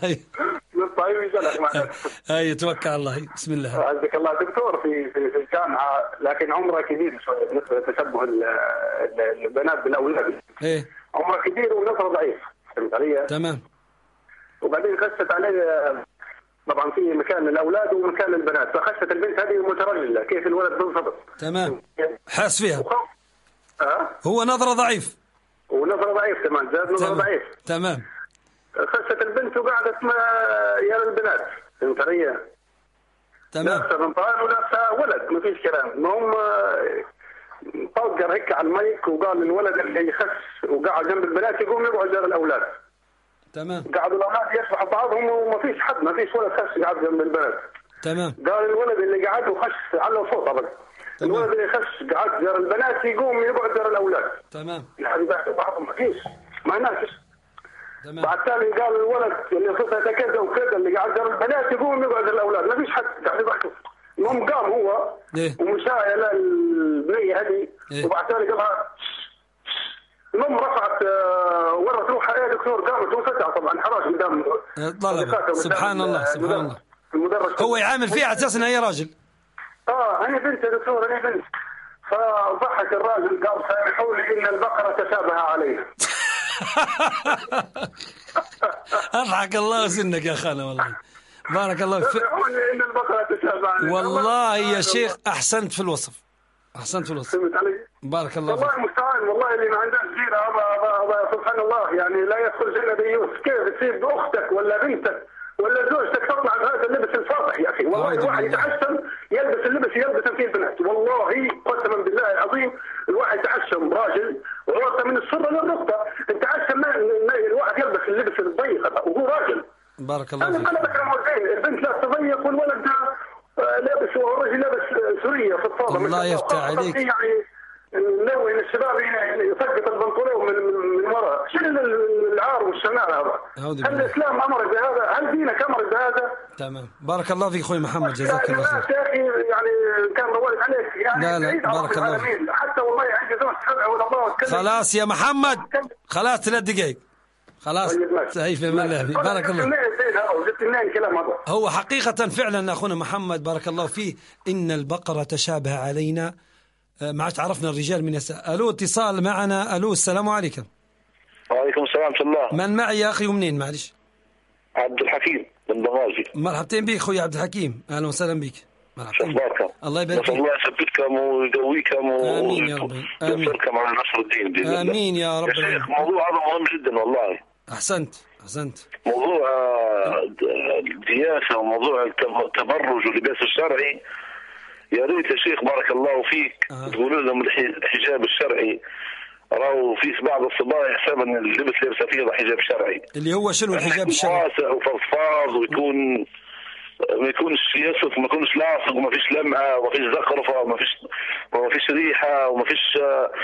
هاي توكل على الله. بسم الله. عزك الله. دكتور في الجامعة لكن عمره كبير شوية بالنسبة لتشبه البنات بالأولاد. إيه. عمره كبير ونظره ضعيف. فهمت علي؟ تمام. وبعدين خشت عليه طبعا في مكان الأولاد ومكان البنات، فخشت البنت هذه مترجلة كيف الولد بالضبط. تمام. حاس فيها. هو نظره ضعيف. ونظره ضعيف كمان، زاد نظره ضعيف. تمام. خشت البنت وقعدت يا البنات. فهمت علي؟ تمام. لابسه بنطال ولابسه ولد، ما فيش كلام. المهم طقر هيك على المايك وقال الولد اللي يخش وقعد جنب البنات يقوم يقعد جنب الأولاد. تمام. قعدوا الأولاد يسبحوا بعضهم وما فيش حد، ما فيش ولد خش قاعد جنب البنات. تمام. قال الولد اللي قعد وخش على صوته بقى. الولد اللي يخش قعد جنب البنات يقوم يقعد جنب الأولاد. تمام. يعني بعضهم ما فيش، ما ناقص. تمام. بعد ثاني قال الولد اللي صوته كذا وكذا اللي قاعد جنب البنات يقوم يقعد جنب الأولاد، ما فيش حد قاعد يضحكوا. المهم قام هو ومشى الى البنيه هذه. وبعد ذلك قالها المهم رفعت ورت روحها يا دكتور، قامت وفتح طبعا حراج قدام طلبه. سبحان الله سبحان الله. المدرج هو يعامل فيها على اساس انها هي راجل. انا بنت يا دكتور، انا بنت. فضحك الراجل قال سامحوا لي ان البقره تشابه علينا. اضحك الله سنك يا خاله والله. بارك الله فيك. والله يا شيخ احسنت في الوصف. احسنت في الوصف. بارك الله فيك. والله المستعان. والله اللي ما عندهاش جيره سبحان الله يعني لا يدخل جنة ديوس. كيف تسيب اختك ولا بنتك ولا زوجتك تطلع بهذا اللبس الفاضح يا اخي؟ والله الواحد يتحشم يلبس اللبس يلبس فيه البنات. والله قسما بالله العظيم الواحد يتحشم راجل وعورته من السره للركبه. انت عشان الواحد يلبس اللبس الضيق وهو راجل. بارك الله فيك. انا بكره موزين، البنت لا تضيق والولد لابس والرجل لابس سوريه في الفاضه. الله يفتح عليك. يعني ناوي ان الشباب يسقط البنطلون من وراء شنو العار والشنان هذا؟ هل الاسلام امرك بهذا؟ هل دينك امرك بهذا؟ تمام. بارك الله فيك اخوي محمد، جزاك الله خير. يا اخي يعني كان روالك عليك يعني. لا بارك الله فيك. حتى والله عندي زوج تدعو الى الله. خلاص يا محمد، خلاص 3 دقائق خلاص. سعيد في الله. بارك الله. هو حقيقة فعلا أخونا محمد بارك الله فيه، إن البقرة تشابه علينا، ما عادش عرفنا الرجال من النساء. ألو اتصال معنا. ألو السلام عليكم. وعليكم السلام ورحمة الله. من معي يا أخي ومنين معلش؟ عبد الحكيم من بنغازي. مرحبتين بك أخوي عبد الحكيم، أهلا وسهلا بك. مرحبا. الله يبارك فيك. الله يثبتكم ويقويكم آمين يا رب. وينصركم على نصر الدين بإذن الله. آمين يا رب. يا شيخ موضوع هذا مهم جدا والله. أحسنت. موضوع الدياسة وموضوع التبرج واللباس الشرعي، يا ريت يا شيخ بارك الله فيك تقولوا لهم الحجاب الشرعي. راهو في بعض الصبايا يحسب ان اللبس لابسه فيه حجاب شرعي، اللي هو شنو الحجاب الشرعي؟ واسع وفضفاض ويكون ما يكونش يسف، ما يكونش لاصق وما فيش لمعه وما فيش زخرفه وما فيش ريحه وما فيش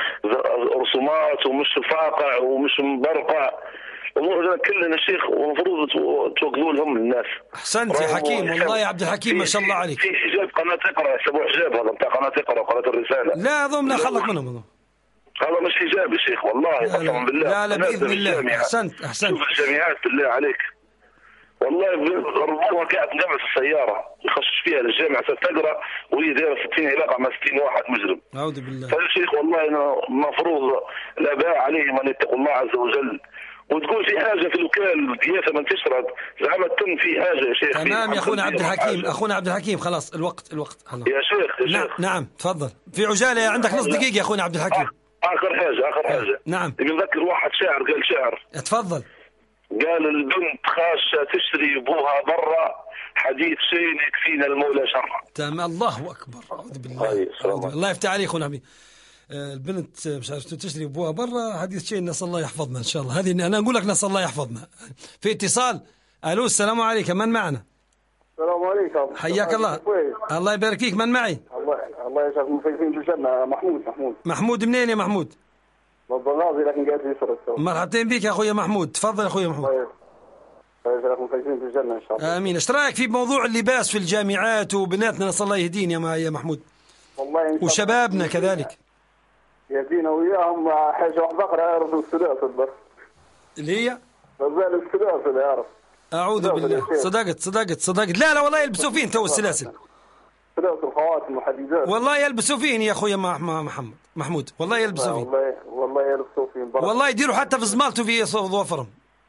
رسومات ومش فاقع ومش مبرقع. الامور كلنا شيخ ومفروض توقفوا لهم الناس. احسنت يا حكيم والله يا عبد الحكيم، ما شاء الله عليك. في حجاب قناه اقرا يحسبوه حجاب، هذا بتاع قناه اقرا وقناه الرساله. لا ضمن خلق منهم، هذا مش حجاب يا شيخ والله قسما بالله. لا باذن الله. احسنت. شوف الجامعات بالله عليك والله ربما قاعد جامعة السيارة يخشش فيها للجامعة تقرأ وهي دايرة 60 علاقة مع 60 واحد مجرم. أعوذ بالله. فيا شيخ والله المفروض الآباء عليهم أن يتقوا الله عز وجل، وتقول في حاجة في الوكالة الدياسة من تشرد زعما تم في حاجة يا شيخ. تمام يا أخونا عبد الحكيم. أخونا عبد الحكيم خلاص الوقت خلاص. يا شيخ نعم تفضل في عجالة، عندك نص دقيقة يا أخونا عبد الحكيم. آخر حاجة نعم. بنذكر واحد شاعر قال شعر. تفضل. قال البنت خاشة تشتري ابوها برا، حديث شيء يكفينا المولى شرا. تمام. الله اكبر. اعوذ بالله. الله يفتح عليك اخونا عمي. البنت مش عارف تشتري ابوها برا، حديث شيء نسال الله يحفظنا ان شاء الله. هذه انا اقول لك نسال الله يحفظنا. في اتصال. الو السلام عليكم، من معنا؟ السلام عليكم. حياك الله. الله يبارك فيك. من معي؟ الله يجعلك مفيدين بالجنه. محمود منين يا محمود؟ بالبنغازي لكن قاعد في يسر. مرحبتين بك يا اخويا محمود، تفضل يا اخويا محمود. الله يجعلك مفيدين بالجنه ان شاء الله. امين. ايش رايك في موضوع اللباس في الجامعات وبناتنا، نسال الله يهدينا يا محمود والله وشبابنا كذلك يهدينا وياهم. حاجه واحده اخرى يعرفوا السلاسل بس اللي هي غزال السلاسل يعرف. اعوذ بالله. صدقت. لا والله يلبسوا فين تو السلاسل. سلاسل خواتم وحديدات والله يلبسوا فين يا اخويا محمود والله يلبسوا فين. والله يلبسوا فين. والله يديروا حتى في زمالته في ظوافرهم.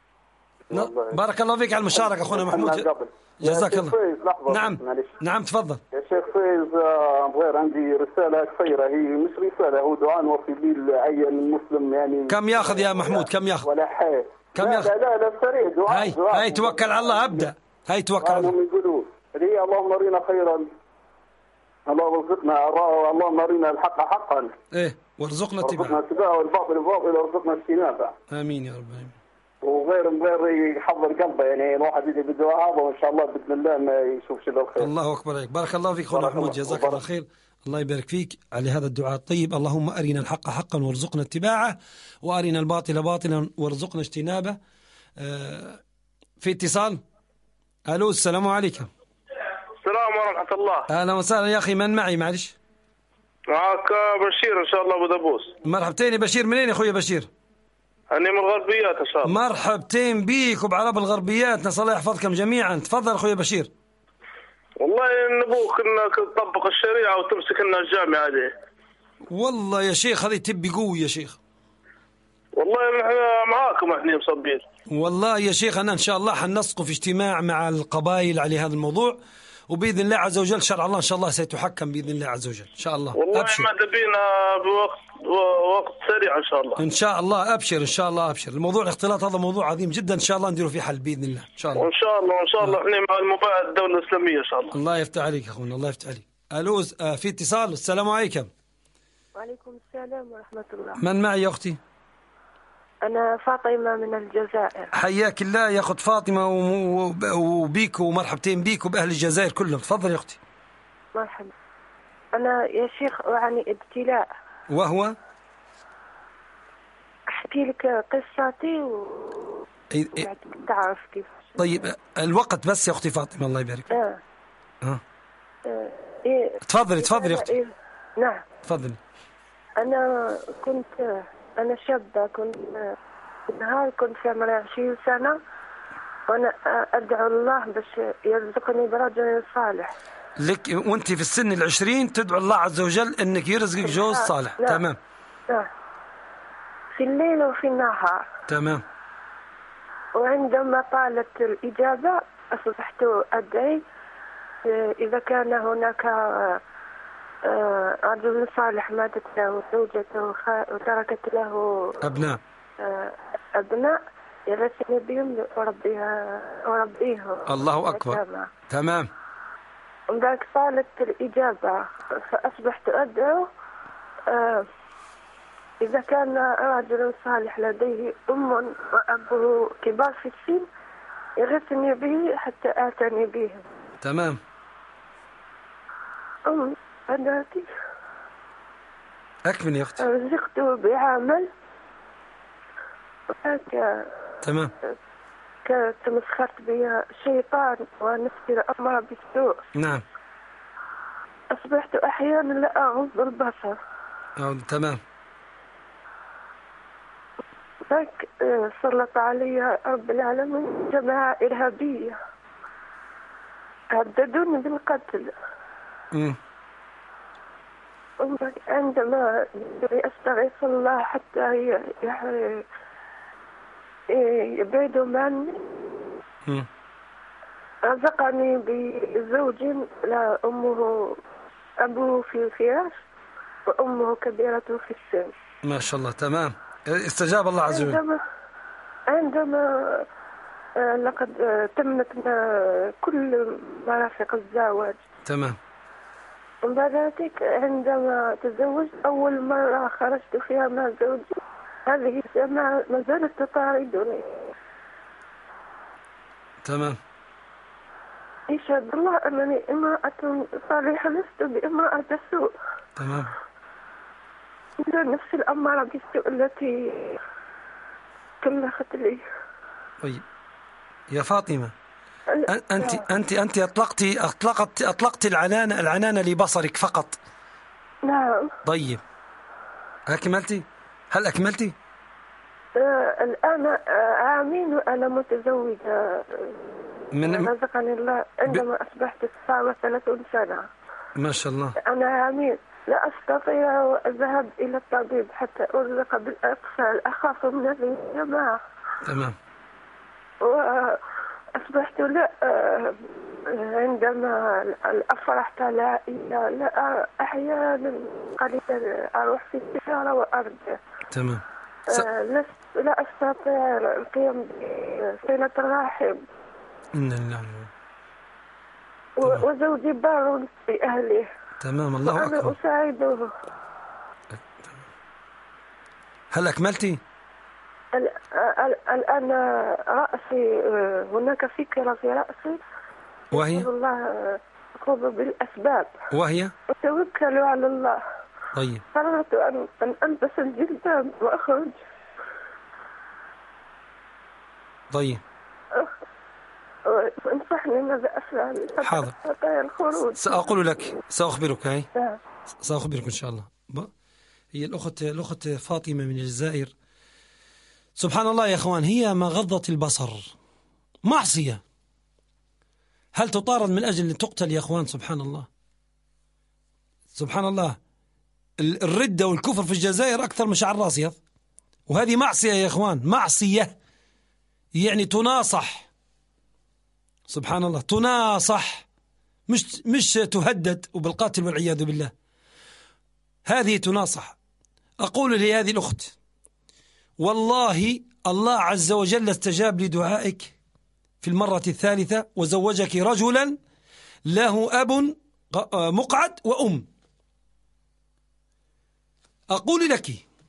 بارك الله فيك على المشاركة أخونا محمود، جزاك الله. نعم تفضل يا شيخ فايز. غير عندي رسالة قصيرة، هي مش رسالة، هو دعاء نوصي به لأي مسلم يعني. كم ياخذ يا محمود؟ كم ياخذ؟ ولا حاجة. كم ياخذ؟ لا سريع. دعاء هاي توكل على الله. أبدأ. هاي توكل على الله. يقولوا هي اللهم أرنا خيرا، اللهم أرنا الحق حقا وارزقنا اتباعه والباطل باطلا وارزقنا اجتنابه. آمين يا رب. وغير يحضر قلبه يعني الواحد يجي بالدعاء هذا وان شاء الله باذن الله ما يشوفش الا الخير. الله اكبر عليك. بارك الله فيك اخونا محمود، جزاك الله خير. الله يبارك فيك على هذا الدعاء الطيب. اللهم أرنا الحق حقا وارزقنا اتباعه وأرنا الباطل باطلا وارزقنا اجتنابه. في اتصال. الو السلام عليكم. السلام ورحمة الله. اهلا وسهلا يا اخي. من معي معلش؟ معك بشير ان شاء الله ابو دبوس. مرحبتين يا بشير. منين يا اخويا بشير؟ أنا من الغربيات إن شاء الله. مرحبتين بيك وبعرب الغربيات، نسأل الله يحفظكم جميعا. تفضل أخوي بشير. والله نبوك إنك تطبق الشريعة وتمسك لنا الجامعة هذه. والله يا شيخ هذه تبي قوي يا شيخ. والله نحن معاكم احنا مصبين. والله يا شيخ أنا إن شاء الله حنسقوا في اجتماع مع القبائل على هذا الموضوع، وبإذن الله عز وجل شرع الله إن شاء الله سيتحكم بإذن الله عز وجل إن شاء الله. والله أبشر. ما تبينا بوقت سريع إن شاء الله. إن شاء الله أبشر. إن شاء الله أبشر. الموضوع الاختلاط هذا موضوع عظيم جدا، إن شاء الله نديروا فيه حل بإذن الله إن شاء الله. وإن شاء الله إحنا مع المبادئ الدولة الإسلامية إن شاء الله. الله يفتح عليك أخونا، الله يفتح عليك. ألو في اتصال. السلام عليكم. وعليكم السلام ورحمة الله. من معي يا أختي؟ أنا فاطمة من الجزائر. حياك الله يا أخت فاطمة وبيك ومرحبتين بيك وبأهل الجزائر كلهم. تفضل يا أختي. مرحبا. أنا يا شيخ أعاني ابتلاء. وهو؟ أحكي لك قصتي تعرف كيف. طيب الوقت بس يا أختي فاطمة، الله يبارك فيك. تفضلي يا أختي. نعم تفضلي. أنا شابة، كنت في عمري 20 سنة، وأنا أدعو الله باش يرزقني برجل صالح. لك وأنت في السن 20 تدعو الله عز وجل أنك يرزقك جوز صالح. لا. تمام. لا. في الليل وفي النهار. تمام. وعندما طالت الإجابة أصبحت أدعي إذا كان هناك رجل صالح ماتت له زوجته وتركت له أبناء يرثني بهم وربيهم. الله أكبر. تمام. وذاك طالت الإجابة فأصبحت أدعو إذا كان رجل صالح لديه أم وأبوه كبار في السن يغثني به حتى آتني بهم. تمام. أداتي أكمل يا أختي. رزقت بعمل تمام. كانت تمسخرت بها الشيطان ونفسي الأمر بالسوء. نعم. أصبحت أحيانا لا أغض البصر. تمام. ذاك سلط علي رب العالمين جماعة إرهابية هددوني بالقتل. عندما أستغيث الله حتى يبعدوا عني رزقني بزوج لا أبوه في الفراش وأمه كبيرة في السن. ما شاء الله. تمام. استجاب الله عز وجل. عندما لقد تمت كل مرافق الزواج. تمام. وبعد ذلك عندما تزوجت أول مرة خرجت فيها مع زوجي هذه الجماعة ما زالت تطاردني. تمام. يشهد الله أنني امرأة صالحة لست بامرأة سوء. تمام. نفس الأمارة بالسوء التي كلفت لي. طيب يا فاطمة، أنت أطلقت العنان لبصرك فقط. نعم. طيب أكملتي؟ هل أكملتي؟ الآن عامين وأنا متزوجة رزقني الله عندما أصبحت 39 سنة. ما شاء الله. أنا عامين لا أستطيع الذهاب إلى الطبيب حتى أرزق بالأطفال، أخاف من هذه الجماعة. تمام. وأصبحت لا عندما الأفراح العائلة لا أحيانا قليلا أروح في السيارة وأرجع. تمام. لا أستطيع القيام بصلة الرحم. وزوجي بار في أهله. تمام. الله أكبر. وأنا أساعده. هل أكملتي؟ الآن رأسي هناك فكرة في رأسي وهي الله أخذ بالأسباب وهي أتوكل على الله. طيب. قررت أن ألبس الجلباب وأخرج. طيب. انصحني ماذا أفعل. حاضر. الخروج. سأقول لك، سأخبرك. هاي سأخبرك إن شاء الله. هي الأخت فاطمة من الجزائر. سبحان الله يا أخوان، هي ما غضت البصر معصية. هل تطارد من أجل أن تقتل يا أخوان؟ سبحان الله. سبحان الله. الردة والكفر في الجزائر أكثر من شعر راسي، وهذه معصية يا أخوان، معصية يعني تناصح. سبحان الله، تناصح، مش تهدد وبالقاتل والعياذ بالله. هذه تناصح. أقول لهذه الأخت والله الله عز وجل استجاب لدعائك في المرة الثالثة وزوجك رجلا له أب مقعد وأم. أقول لك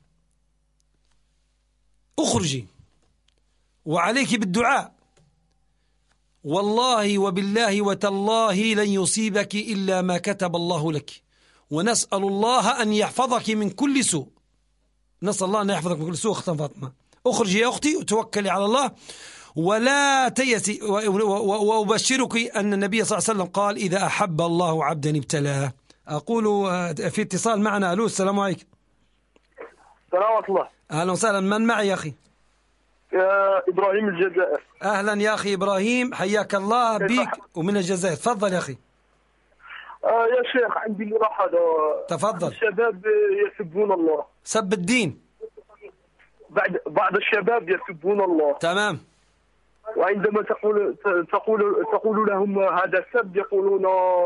أخرجي وعليك بالدعاء، والله وبالله وتالله لن يصيبك إلا ما كتب الله لك، ونسأل الله أن يحفظك من كل سوء. نسأل الله أن يحفظك من كل سوء. أختنا فاطمة، أخرجي يا أختي وتوكلي على الله ولا تيسي. وأبشرك أن النبي صلى الله عليه وسلم قال إذا أحب الله عبدا ابتلاه. أقول في اتصال معنا. ألو، السلام عليكم. السلام ورحمة الله. أهلا وسهلا. من معي يا أخي؟ إبراهيم الجزائر. أهلا يا أخي إبراهيم، حياك الله بك ومن الجزائر. تفضل يا أخي. يا شيخ عندي ملاحظة. تفضل. الشباب يسبون الله. سب الدين. بعض الشباب يسبون الله. تمام. وعندما تقول لهم هذا سب يقولون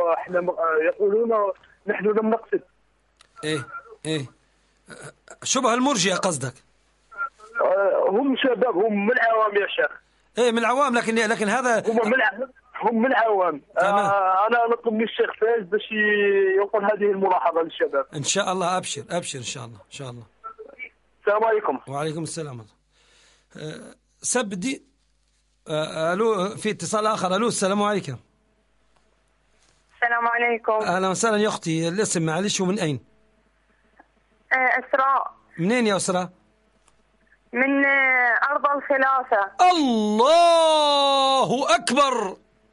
نحن لم نقصد. إيه شبه المرجئة قصدك؟ هم شباب، هم من العوام يا شيخ. إيه من العوام، لكن هذا هم من العوام. أنا نطلب من الشيخ فايز باش ينقل هذه الملاحظة للشباب. إن شاء الله. أبشر إن شاء الله. السلام عليكم. وعليكم السلام. سب الدين. ألو، في اتصال آخر. ألو، السلام عليكم. السلام عليكم. أهلا وسهلا يا أختي. الاسم معلش ومن أين؟ أسراء. منين يا أسراء؟ من أرض الخلافة. الله أكبر.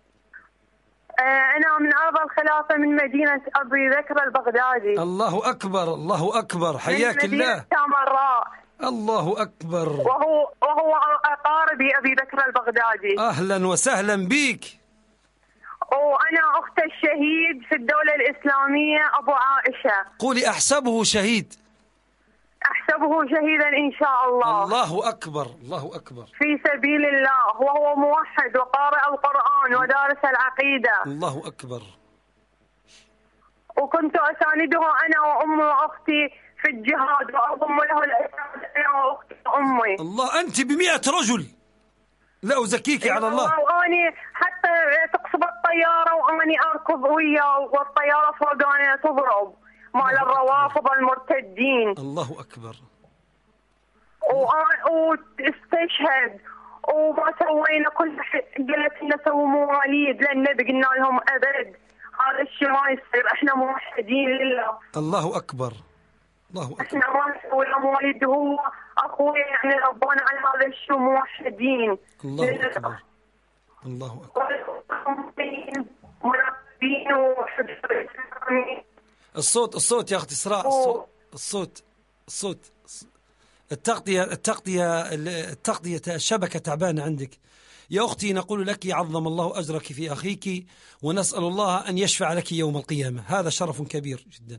أنا من أرض الخلافة، من مدينة أبي بكر البغدادي. الله أكبر الله أكبر، حياك الله. سامراء. الله أكبر. وهو أقاربي أبي بكر البغدادي. أهلا وسهلا بك. وأنا أخت الشهيد في الدولة الإسلامية أبو عائشة. قولي أحسبه شهيد. أحسبه شهيدا إن شاء الله. الله أكبر الله أكبر. في سبيل الله، وهو موحد وقارئ القرآن ودارس العقيدة. الله أكبر. وكنت أسانده أنا وأمي وأختي في الجهاد، وأضم له الأسانة أنا وأختي وأمي. الله، أنت ب100 رجل، لا أزكيك على الله. وأني حتى تقصب الطيارة وأني أركض وياه، والطيارة فوقاني تضرب مال الروافض المرتدين. الله أكبر. واستشهد وما سوينا كل شيء. قالت لنا سووا مواليد للنبي، قلنا لهم أبد هذا الشيء ما يصير، احنا موحدين لله. الله أكبر الله أكبر. احنا ما نسوي مواليد، هو أخوي يعني ربنا على هذا الشيء موحدين. الله أكبر الله أكبر. الصوت يا أختي إسراء، الصوت التغطية الشبكة تعبانة عندك يا أختي. نقول لك عظم الله أجرك في أخيك، ونسأل الله أن يشفع لك يوم القيامة، هذا شرف كبير جدا.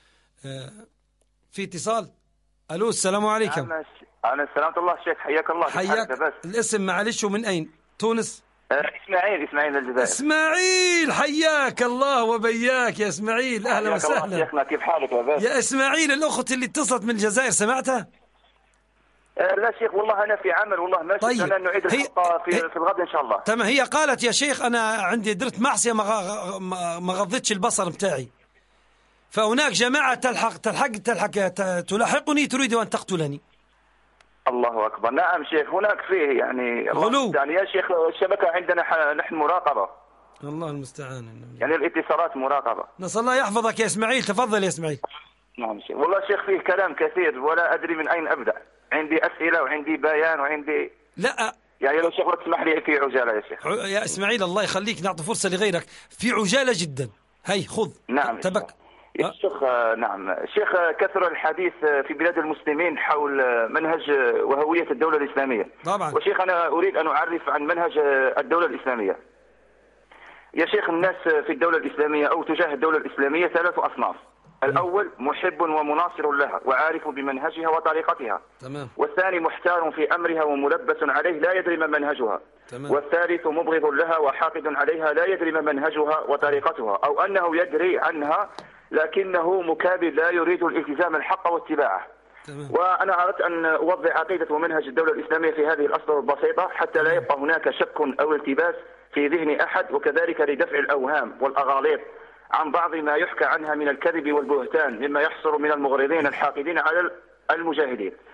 في اتصال. ألو، السلام عليكم. أنا السلام الله شيخ، حياك الله. حياك. الاسم معلش ومن أين؟ تونس؟ إسماعيل الجزائر. إسماعيل، حياك الله وبياك يا إسماعيل. أهلا وسهلا شيخنا، كيف حالك يا باشا؟ يا إسماعيل، الأخت اللي اتصلت من الجزائر سمعتها؟ لا شيخ، والله أنا في عمل، والله ماشي. طيب. أنا نعيد الحلقة في الغد إن شاء الله. تمام. هي قالت يا شيخ أنا عندي درت معصية ما غضتش البصر بتاعي، فهناك جماعة تلاحقني تريد أن تقتلني. الله أكبر. نعم شيخ، هناك فيه يعني غلو. يعني يا شيخ الشبكة عندنا نحن مراقبة. الله المستعان. يعني الاتصالات مراقبة. نسأل الله يحفظك يا إسماعيل. تفضل يا إسماعيل. نعم شيخ. والله شيخ فيه كلام كثير ولا أدري من أين أبدأ. عندي أسئلة وعندي بيان وعندي لا يعني لو شيخ تسمح لي في عجالة يا شيخ. يا إسماعيل الله يخليك، نعطي فرصة لغيرك في عجالة جدا. هي خذ. نعم تبك يا شيخ. نعم شيخ، كثر الحديث في بلاد المسلمين حول منهج وهوية الدولة الإسلامية. طبعا. وشيخ أنا أريد أن أعرف عن منهج الدولة الإسلامية. يا شيخ، الناس في الدولة الإسلامية أو تجاه الدولة الإسلامية 3 أصناف. الأول محب ومناصر لها وعارف بمنهجها وطريقتها. تمام. والثاني محتار في أمرها وملبس عليه لا يدري ما منهجها. تمام. والثالث مبغض لها وحاقد عليها لا يدري ما منهجها وطريقتها، أو أنه يدري عنها لكنه مكابد لا يريد الالتزام الحق واتباعه. تمام. وأنا أردت أن أوضح عقيدة ومنهج الدولة الإسلامية في هذه الأسطر البسيطة حتى لا يبقى هناك شك أو التباس في ذهن أحد، وكذلك لدفع الأوهام والأغاليط عن بعض ما يحكى عنها من الكذب والبهتان مما يحصل من المغرضين الحاقدين على المجاهدين.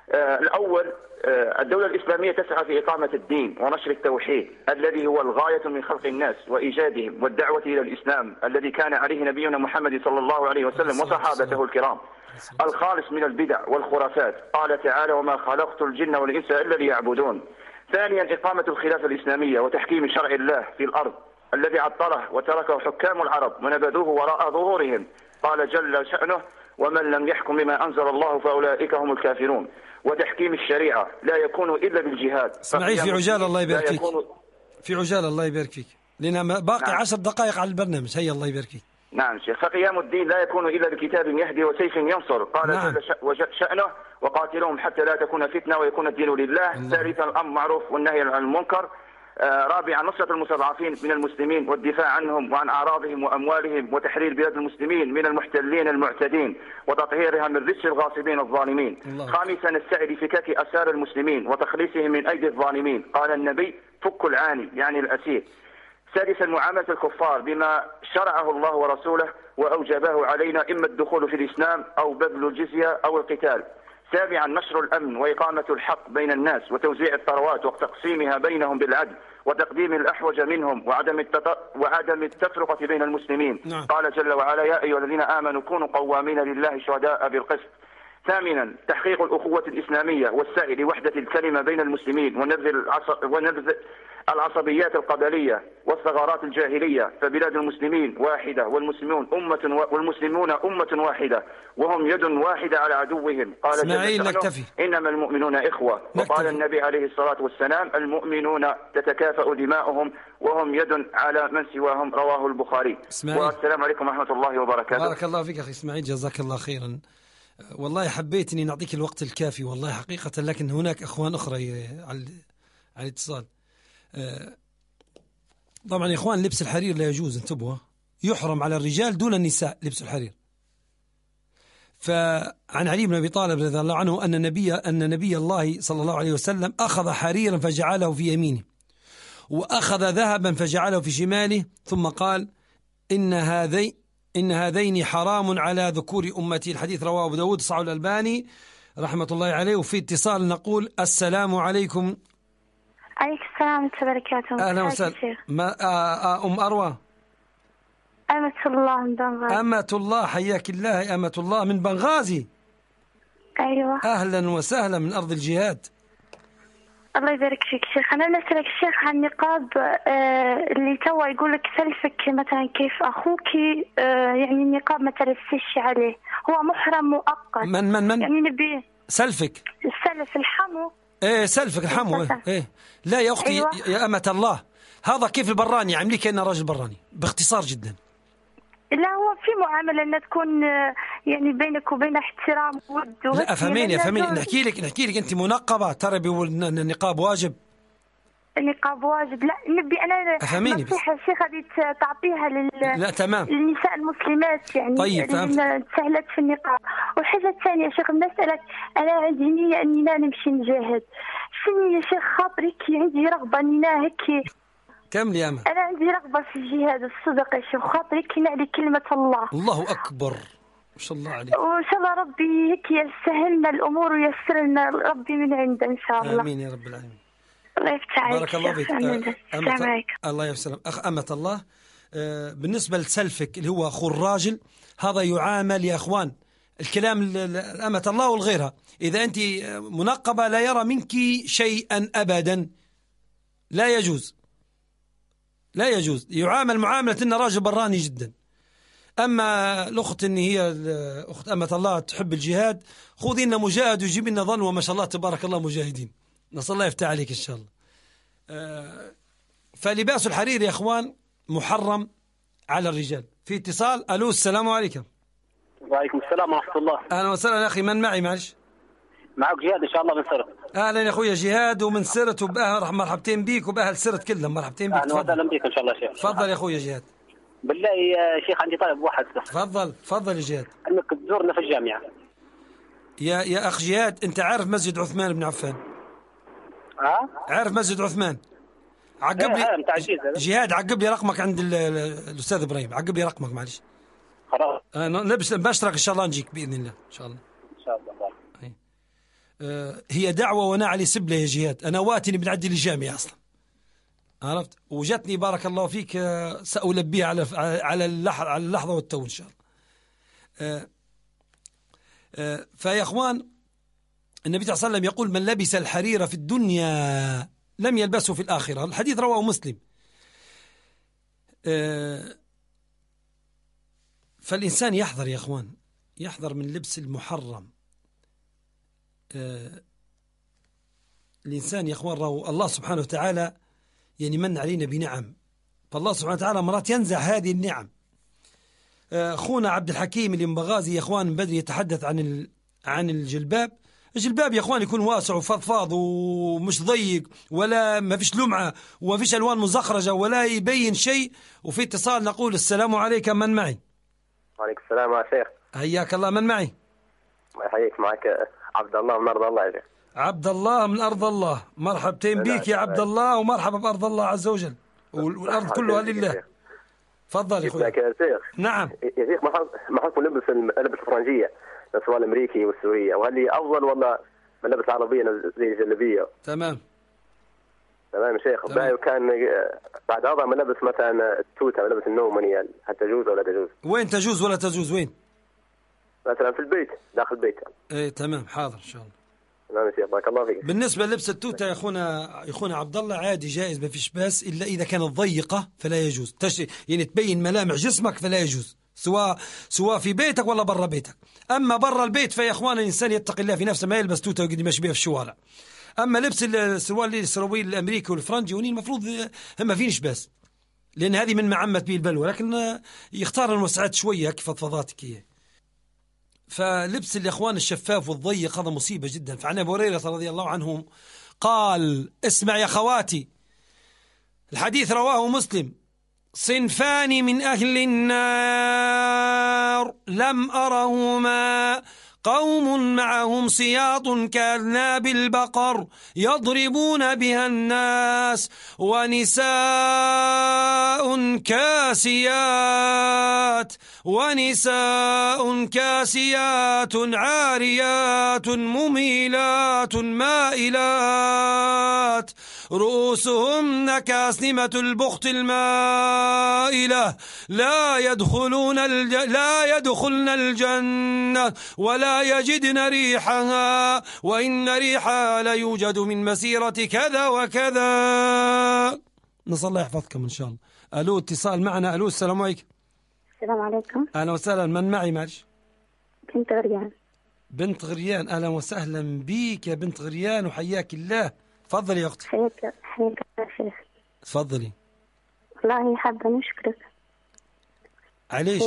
الأول، الدولة الإسلامية تسعى في إقامة الدين ونشر التوحيد الذي هو الغاية من خلق الناس وإيجادهم والدعوة إلى الإسلام الذي كان عليه نبينا محمد صلى الله عليه وسلم وصحابته الكرام، الخالص من البدع والخرافات. قال تعالى: وما خلقت الجن والإنس إلا ليعبدون. ثانيا، إقامة الخلافة الإسلامية وتحكيم شرع الله في الأرض الذي عطله وتركه حكام العرب ونبذوه وراء ظهورهم. قال جل شأنه: ومن لم يحكم بما أنزل الله فأولئك هم الكافرون. وتحكيم الشريعة لا يكون إلا بالجهاد. اسمعي في عجالة، الله يبارك فيك. في عجالة، الله يبارك فيك، لأن باقي 10 دقائق على البرنامج. هيا الله يبارك فيك. نعم شيخ. فقيام الدين لا يكون إلا بكتاب يهدي وسيف ينصر. قال جل شأنه: وقاتلهم حتى لا تكون فتنة ويكون الدين لله. ثالثا، الأمر معروف والنهي عن المنكر. رابعا، نصرة المستضعفين من المسلمين والدفاع عنهم وعن أعراضهم وأموالهم وتحرير بلاد المسلمين من المحتلين المعتدين وتطهيرها من رجس الغاصبين الظالمين. خامسا، السعي لفكاك أسار المسلمين وتخليصهم من أيدي الظالمين. قال النبي: فك العاني يعني الأسير. سادسا، معاملة الكفار بما شرعه الله ورسوله وأوجبه علينا، إما الدخول في الإسلام أو بذل الجزية أو القتال. سابعا، نشر الأمن وإقامة الحق بين الناس وتوزيع الثروات وتقسيمها بينهم بالعدل وتقديم الأحوج منهم وعدم التفرقة بين المسلمين. قال جل وعلا: يا أيها الذين آمنوا كونوا قوامين لله شهداء بالقسط. ثامنا، تحقيق الأخوة الإسلامية والسعي لوحدة الكلمة بين المسلمين ونبذ العصبيات القبلية والثغرات الجاهلية. فبلاد المسلمين واحدة والمسلمون أمة واحدة وهم يد واحدة على عدوهم. قال جل وعلا: إنما المؤمنون إخوة. وقال النبي عليه الصلاة والسلام: المؤمنون تتكافأ دماؤهم وهم يد على من سواهم. رواه البخاري. والسلام عليكم ورحمة الله وبركاته. بارك الله فيك أخي إسماعيل، جزاك الله خيرا. والله حبيت أني نعطيك الوقت الكافي والله حقيقة، لكن هناك أخوان أخرى على الاتصال. طبعا يا إخوان، لبس الحرير لا يجوز، انتبهوا، يحرم على الرجال دون النساء لبس الحرير. فعن علي بن أبي طالب رضي الله عنه أن نبي الله صلى الله عليه وسلم أخذ حريرا فجعله في يمينه وأخذ ذهبا فجعله في شماله، ثم قال: إن هذين حرام على ذكور أمتي. الحديث رواه أبو داود، صححه الألباني رحمة الله عليه. وفي اتصال نقول: السلام عليكم. عليك السلام ورحمة الله وبركاته. أهلا وسهلا. أم أروى؟ أمة الله من بنغازي. أمة الله، حياك الله. أمة الله من بنغازي. أيوة. أهلا وسهلا من أرض الجهاد. الله يبارك فيك شيخ. أنا نسألك الشيخ عن النقاب اللي توا يقول لك سلفك مثلا كيف أخوك يعني النقاب ما ترسش عليه، هو محرم مؤقت. من يعني نبي سلفك السلف الحمو. ايه سلفك الحمو. ايه لا يا اختي. أيوة. يا أمة الله، هذا كيف البراني عملي كأنه راجل براني باختصار جدا. لا، هو في معاملة أن تكون يعني بينك وبين احترام ود. لا أفهميني نحكي لك أنت منقبة ترى النقاب واجب. النقاب واجب. لا نبي أنا أفهميني نصيحة الشيخ هذه تعطيها لا تمام للنساء المسلمات يعني. طيب سهلت في النقاب. والحاجة الثانية يا شيخ بنسألك، أنا عندي نية أني لا نمشي نجاهد. شنو يا شيخ خاطرك عندي رغبة أني هيك كم لي أما؟ أنا عندي رغبة في الجهاد الصدق يا شيخ، خاطرك نعلي كلمة الله. الله أكبر، ما شاء الله عليك. وإن شاء الله ربي هيك يسهل لنا الأمور ويسر لنا ربي من عنده إن شاء الله. آمين يا رب العالمين. الله يفتح عليك. بارك الله فيك. السلام عليكم. الله يسلم. أخ أمة الله، بالنسبة لسلفك اللي هو أخو الراجل، هذا يعامل يا أخوان الكلام أمة الله والغيرها. إذا أنت منقبة لا يرى منك شيئا أبدا، لا يجوز يعامل معاملة إنه راجل براني جدا. أما الأخت إن هي أخت أمة الله تحب الجهاد، خذي لنا مجاهد وجيب لنا ظن، وما شاء الله تبارك الله مجاهدين، نسأل الله يفتح عليك إن شاء الله. فلباس الحرير يا أخوان محرم على الرجال. في اتصال. ألو، السلام عليكم. وعليكم السلام ورحمة الله. أهلا وسهلا يا أخي. من معي؟ معلش معك جهاد إن شاء الله من سرت. أهلا يا أخويا جهاد ومن سرت، وبأهل مرحبتين بيك وبأهل سرت كلهم مرحبتين بيك. أهلا وسهلا بيك إن شاء الله شيخ. تفضل يا أخويا جهاد. بالله يا شيخ عندي طلب واحد بس. تفضل يا جهاد. أنك تزورنا في الجامعة. يا أخ جهاد، أنت عارف مسجد عثمان بن عفان؟ عارف مسجد عثمان؟ عقب لي جهاد، عقب لي رقمك عند الأستاذ إبراهيم، عقب لي رقمك معلش. خلاص. بشترك إن شاء الله نجيك بإذن الله إن شاء الله. هي دعوة ونعلي سبلة يا جهاد. أنا واتني بنعدي الجامعة أصلا، عرفت، وجتني بارك الله فيك سألبيها على اللحظة والتو إن شاء الله. فيا أخوان، النبي صلى الله عليه وسلم يقول: من لبس الحرير في الدنيا لم يلبسه في الآخرة. الحديث رواه مسلم. فالإنسان يحذر يا أخوان، يحذر من لبس المحرم. الإنسان يا أخوان الله سبحانه وتعالى يعني من علينا بنعم، فالله سبحانه وتعالى مرات ينزع هذه النعم. أخونا عبد الحكيم الينبغازي يا أخوان بدري يتحدث عن الجلباب. الجلباب يا أخوان يكون واسع وفضفاض ومش ضيق، ولا ما فيش لمعة وما فيش ألوان مزخرجة ولا يبين شيء. وفي اتصال نقول: السلام عليكم، من معي؟ وعليكم السلام يا شيخ. حياك الله، من معي؟ الله يحييك، معك عبد الله من أرض الله يا شيخ. عبد الله من أرض الله، مرحبتين بك يا عبد الله، ومرحبا بأرض الله عز وجل، والأرض كلها لله. تفضل يا أخوي. يا شيخ. نعم يا شيخ، ما حكم لبس الفرنجية سواء الأمريكي والسورية، وهل هي أفضل ولا ملابس العربية زي الجلابية؟ تمام يا شيخ. وكان بعد هذا ملابس مثلا التوتة، ملابس النوم، هل تجوز ولا تجوز؟ وين تجوز ولا تجوز؟ وين؟ مثلا في البيت، داخل البيت. ايه تمام، حاضر ان شاء الله. نعم يا شيخ، بارك الله فيك. بالنسبة للبس التوتة يا اخونا عبد الله، عادي جائز، ما فيش باس، الا اذا كانت ضيقة فلا يجوز. يعني تبين ملامح جسمك فلا يجوز، سواء في بيتك ولا برا بيتك. أما برا البيت فيا إخوان الإنسان يتقي الله في نفسه، ما يلبس توته ويقعد يمشي بها في الشوارع. أما لبس السراويل الأمريكي والفرنجي المفروض ما فينش باس، لأن هذه من معمت به البلوى، لكن يختار المساعات شوية كفضفاضاتك هي. فلبس الإخوان الشفاف والضيق هذا مصيبة جدا. فعن أبي هريرة رضي الله عنه قال: اسمع يا خواتي، الحديث رواه مسلم: صنفان من أهل النار لم أرهما، قوم معهم سياط كأذناب البقر يضربون بها الناس، ونساء كاسيات عاريات مميلات مائلات رؤوسهن كأسنمة البخت المائلة لا يدخلن الجنة ولا يجدن ريحها، وإن ريحها لا يوجد من مسيرة كذا وكذا. نسأل الله يحفظكم إن شاء الله. ألو، اتصال معنا. ألو، السلام عليكم. السلام عليكم. أهلا وسهلا، من معي؟ معلش. بنت غريان. بنت غريان، أهلا وسهلا بيك يا بنت غريان، وحياك الله. تفضلي يا أختي. حياك يا شيخ. تفضلي. والله حابة نشكرك. عليش؟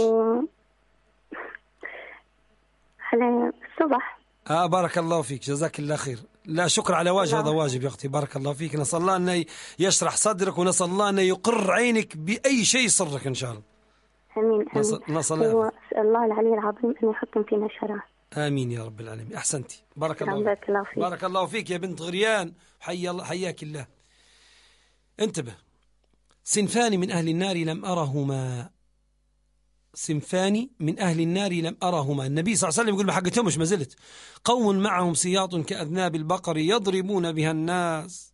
على الصبح. بارك الله فيك، جزاك الله خير. لا شكر على واجب، هذا واجب يا أختي، بارك الله فيك. نسأل الله أن يشرح صدرك، ونسأل الله أن يقر عينك بأي شيء يسرك إن شاء الله. آمين. نسأل الله العلي العظيم أن يحكم فينا شرعه. آمين يا رب العالمين. أحسنتي، بارك الله فيك. بارك الله فيك يا بنت غريان، حياك الله. انتبه، صنفان من أهل النار لم أرهما، صنفان من أهل النار لم أرهما. النبي صلى الله عليه وسلم يقول ما حقتهمش ما زلت: قوم معهم سياط كأذناب البقر يضربون بها الناس،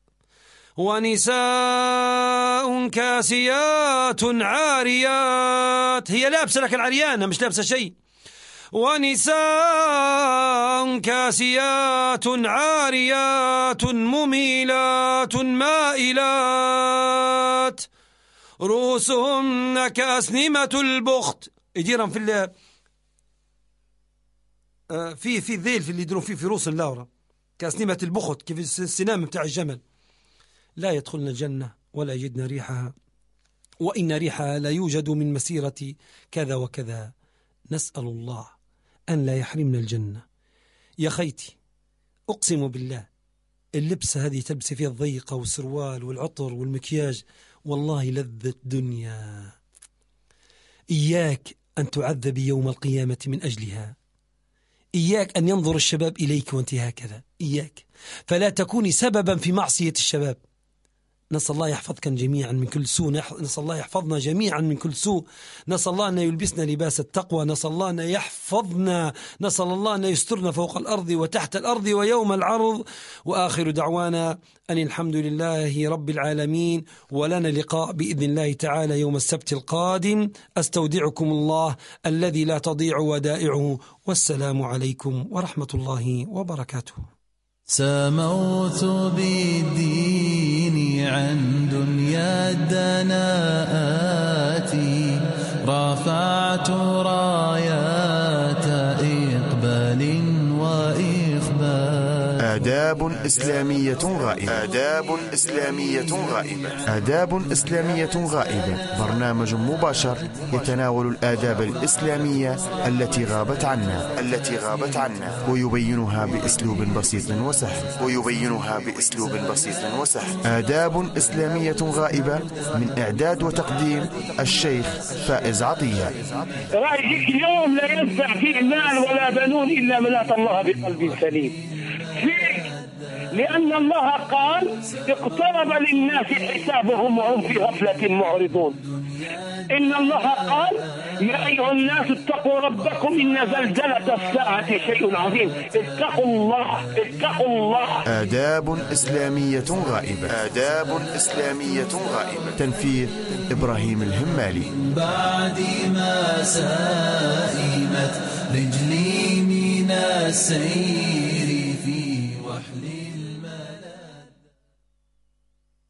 ونساء كاسيات عاريات، هي لابسة لك العريانة مش لابسة شيء، ونساء كاسيات عاريات مميلات مائلات رؤوسهن كأسنمة البخت. يجيرهم في الذيل في اللي يدرون فيه في رؤوس اللورة كأسنمة البخت، كيف السنام بتاع الجمل. لا يدخلن الجنة ولا يجدن ريحها، وإن ريحها لا يوجد من مسيرة كذا وكذا. نسأل الله أن لا يحرمنا الجنة. يا خيتي أقسم بالله اللبسة هذه تلبسي فيها الضيقة والسروال والعطر والمكياج، والله لذة دنيا. إياك أن تعذب يوم القيامة من أجلها، إياك أن ينظر الشباب إليك وأنت هكذا، إياك، فلا تكوني سببا في معصية الشباب. نسأل الله يحفظكم جميعا من كل سوء، نسأل الله يحفظنا جميعا من كل سوء، نسأل الله أن يلبسنا لباس التقوى، نسأل الله أن يحفظنا، نسأل الله أن يسترنا فوق الأرض وتحت الأرض ويوم العرض. وآخر دعوانا أن الحمد لله رب العالمين، ولنا لقاء بإذن الله تعالى يوم السبت القادم. أستودعكم الله الذي لا تضيع ودائعه، والسلام عليكم ورحمة الله وبركاته. سموت بالدين عن دنيا الدناءات، رفعت رايات إقبال وإخبار. آداب إسلامية غائبة. آداب إسلامية غائبة. آداب إسلامية غائبة برنامج مباشر يتناول الآداب الإسلامية التي غابت عنا ويبينها بأسلوب بسيط وسهل. آداب إسلامية غائبة من إعداد وتقديم الشيخ فائز عطية. رأيك اليوم لا ينفع فيه مال ولا بنون إلا من أتى الله بقلب سليم. لأن الله قال اقترب للناس حسابهم وهم في غفلة معرضون. إن الله قال يا أيها الناس اتقوا ربكم إن زلزلة الساعة شيء عظيم. اتقوا الله. آداب إسلامية غائبة. تنفيذ إبراهيم الهمالي. بعد ما سائمت رجلي من السير في وحل الملائكة.